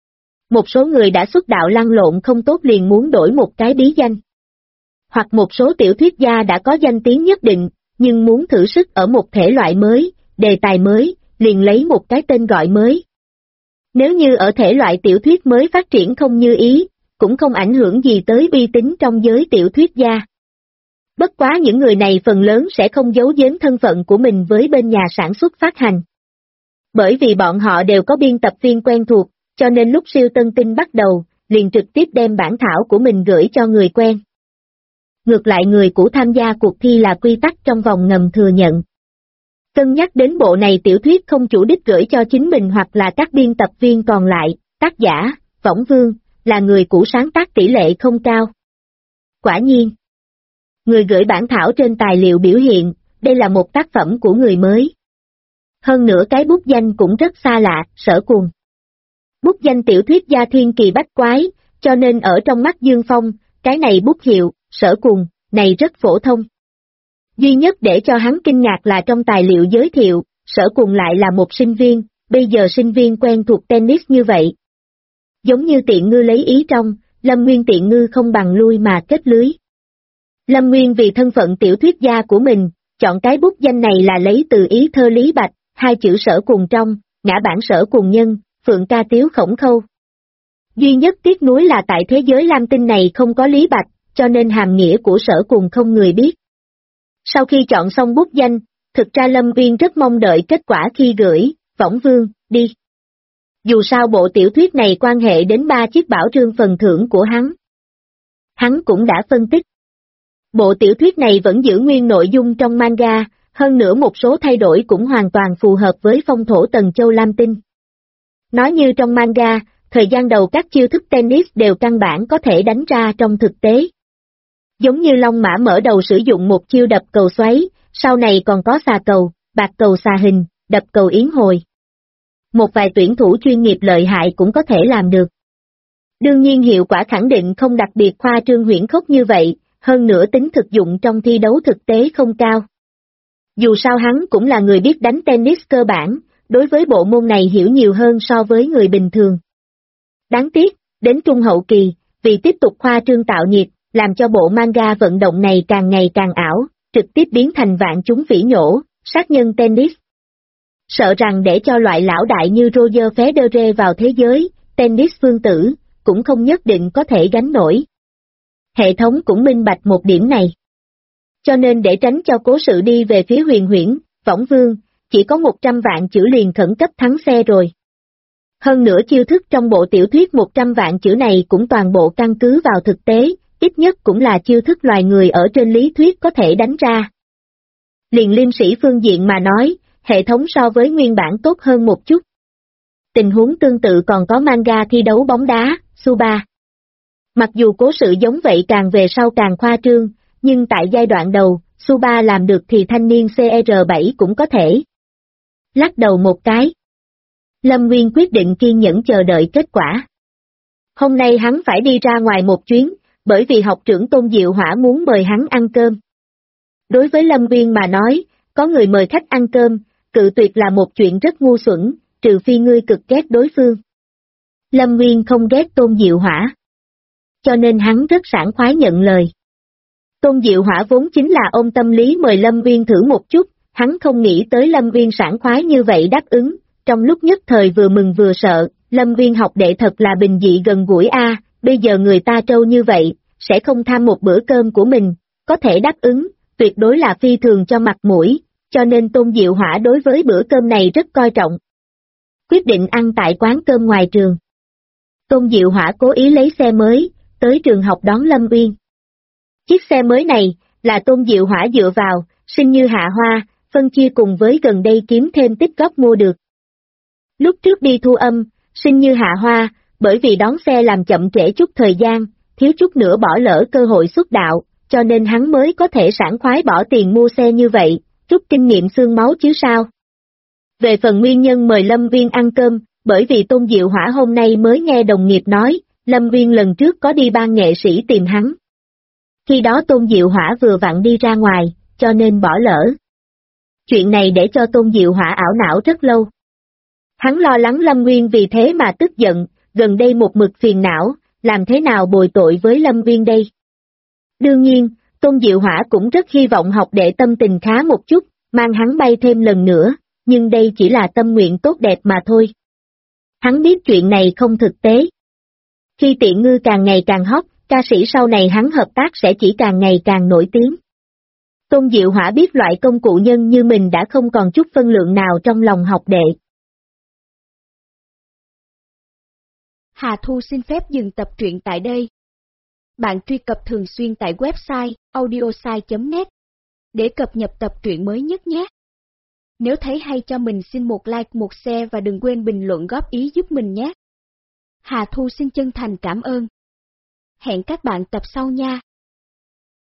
Một số người đã xuất đạo lăn lộn không tốt liền muốn đổi một cái bí danh. Hoặc một số tiểu thuyết gia đã có danh tiếng nhất định, nhưng muốn thử sức ở một thể loại mới, đề tài mới, liền lấy một cái tên gọi mới. Nếu như ở thể loại tiểu thuyết mới phát triển không như ý, cũng không ảnh hưởng gì tới uy tín trong giới tiểu thuyết gia. Bất quá những người này phần lớn sẽ không giấu giếm thân phận của mình với bên nhà sản xuất phát hành. Bởi vì bọn họ đều có biên tập viên quen thuộc, cho nên lúc siêu tân tinh bắt đầu, liền trực tiếp đem bản thảo của mình gửi cho người quen. Ngược lại người cũ tham gia cuộc thi là quy tắc trong vòng ngầm thừa nhận. Cân nhắc đến bộ này tiểu thuyết không chủ đích gửi cho chính mình hoặc là các biên tập viên còn lại, tác giả, Võng Vương, là người cũ sáng tác tỷ lệ không cao. Quả nhiên, người gửi bản thảo trên tài liệu biểu hiện, đây là một tác phẩm của người mới. Hơn nữa cái bút danh cũng rất xa lạ, Sở Cuồng. Bút danh tiểu thuyết gia thiên kỳ bách quái, cho nên ở trong mắt Dương Phong, cái này bút hiệu, Sở Cuồng, này rất phổ thông. Duy nhất để cho hắn kinh ngạc là trong tài liệu giới thiệu, Sở Cuồng lại là một sinh viên, bây giờ sinh viên quen thuộc tennis như vậy. Giống như Tiện Ngư lấy ý trong, Lâm Nguyên Tiện Ngư không bằng lui mà kết lưới. Lâm Nguyên vì thân phận tiểu thuyết gia của mình, chọn cái bút danh này là lấy từ ý thơ Lý Bạch, hai chữ Sở Cuồng trong, ngã bản Sở Cuồng nhân, Phượng ca tiếu khổng khâu. Duy nhất tiếc nuối là tại thế giới lam tinh này không có Lý Bạch, cho nên hàm nghĩa của Sở Cuồng không người biết. Sau khi chọn xong bút danh, thực ra Lâm Uyên rất mong đợi kết quả khi gửi, Võng Vương, đi. Dù sao bộ tiểu thuyết này quan hệ đến 3 chiếc bảo trương phần thưởng của hắn. Hắn cũng đã phân tích. Bộ tiểu thuyết này vẫn giữ nguyên nội dung trong manga, hơn nữa một số thay đổi cũng hoàn toàn phù hợp với phong thổ Tần Châu Lam Tinh. Nói như trong manga, thời gian đầu các chiêu thức tennis đều căn bản có thể đánh ra trong thực tế. Giống như Long Mã mở đầu sử dụng một chiêu đập cầu xoáy, sau này còn có xà cầu, bạc cầu xà hình, đập cầu yến hồi. Một vài tuyển thủ chuyên nghiệp lợi hại cũng có thể làm được. Đương nhiên hiệu quả khẳng định không đặc biệt khoa trương huyễn khốc như vậy, hơn nữa tính thực dụng trong thi đấu thực tế không cao. Dù sao hắn cũng là người biết đánh tennis cơ bản, đối với bộ môn này hiểu nhiều hơn so với người bình thường. Đáng tiếc, đến trung hậu kỳ, vì tiếp tục khoa trương tạo nhiệt, làm cho bộ manga vận động này càng ngày càng ảo, trực tiếp biến thành vạn chúng phỉ nhổ, sát nhân tennis. Sợ rằng để cho loại lão đại như Roger Federer vào thế giới, tennis vương tử, cũng không nhất định có thể gánh nổi. Hệ thống cũng minh bạch một điểm này. Cho nên để tránh cho cố sự đi về phía huyền huyễn, Võng Vương, chỉ có 100 vạn chữ liền khẩn cấp thắng xe rồi. Hơn nữa chiêu thức trong bộ tiểu thuyết 100 vạn chữ này cũng toàn bộ căn cứ vào thực tế, ít nhất cũng là chiêu thức loài người ở trên lý thuyết có thể đánh ra. Liền liêm sĩ phương diện mà nói, hệ thống so với nguyên bản tốt hơn một chút. Tình huống tương tự còn có manga thi đấu bóng đá, Suba. Mặc dù cố sự giống vậy càng về sau càng khoa trương, nhưng tại giai đoạn đầu, Suba làm được thì thanh niên CR7 cũng có thể. Lắc đầu một cái. Lâm Nguyên quyết định kiên nhẫn chờ đợi kết quả. Hôm nay hắn phải đi ra ngoài một chuyến, bởi vì học trưởng Tôn Diệu Hỏa muốn mời hắn ăn cơm. Đối với Lâm Nguyên mà nói, có người mời khách ăn cơm, cự tuyệt là một chuyện rất ngu xuẩn, trừ phi ngươi cực ghét đối phương. Lâm Nguyên không ghét Tôn Diệu Hỏa. Cho nên hắn rất sảng khoái nhận lời. Tôn Diệu Hỏa vốn chính là ôm tâm lý mời Lâm Nguyên thử một chút, hắn không nghĩ tới Lâm Nguyên sảng khoái như vậy đáp ứng, trong lúc nhất thời vừa mừng vừa sợ, Lâm Nguyên học đệ thật là bình dị gần gũi a, bây giờ người ta trâu như vậy, sẽ không tham một bữa cơm của mình, có thể đáp ứng, tuyệt đối là phi thường cho mặt mũi, cho nên Tôn Diệu Hỏa đối với bữa cơm này rất coi trọng. Quyết định ăn tại quán cơm ngoài trường. Tôn Diệu Hỏa cố ý lấy xe mới, tới trường học đón Lâm Uyên. Chiếc xe mới này, là Tôn Diệu Hỏa dựa vào, Sinh Như Hạ Hoa, phân chia cùng với gần đây kiếm thêm tích góp mua được. Lúc trước đi thu âm, Sinh Như Hạ Hoa, bởi vì đón xe làm chậm trễ chút thời gian, thiếu chút nữa bỏ lỡ cơ hội xuất đạo, cho nên hắn mới có thể sảng khoái bỏ tiền mua xe như vậy, rút kinh nghiệm xương máu chứ sao. Về phần nguyên nhân mời Lâm Uyên ăn cơm, bởi vì Tôn Diệu Hỏa hôm nay mới nghe đồng nghiệp nói, Lâm Uyên lần trước có đi ban nghệ sĩ tìm hắn. Khi đó Tôn Diệu Hỏa vừa vặn đi ra ngoài, cho nên bỏ lỡ. Chuyện này để cho Tôn Diệu Hỏa ảo não rất lâu. Hắn lo lắng Lâm Uyên vì thế mà tức giận, gần đây một mực phiền não, làm thế nào bồi tội với Lâm Uyên đây? Đương nhiên, Tôn Diệu Hỏa cũng rất hy vọng học đệ tâm tình khá một chút, mang hắn bay thêm lần nữa, nhưng đây chỉ là tâm nguyện tốt đẹp mà thôi. Hắn biết chuyện này không thực tế. Khi Tiện Ngư càng ngày càng hot, ca sĩ sau này hắn hợp tác sẽ chỉ càng ngày càng nổi tiếng. Tôn Diệu Hỏa biết loại công cụ nhân như mình đã không còn chút phân lượng nào trong lòng học đệ. Hà Thu xin phép dừng tập truyện tại đây. Bạn truy cập thường xuyên tại website audiosai.net để cập nhật tập truyện mới nhất nhé. Nếu thấy hay cho mình xin một like, một share và đừng quên bình luận góp ý giúp mình nhé. Hà Thu xin chân thành cảm ơn. Hẹn các bạn tập sau nha.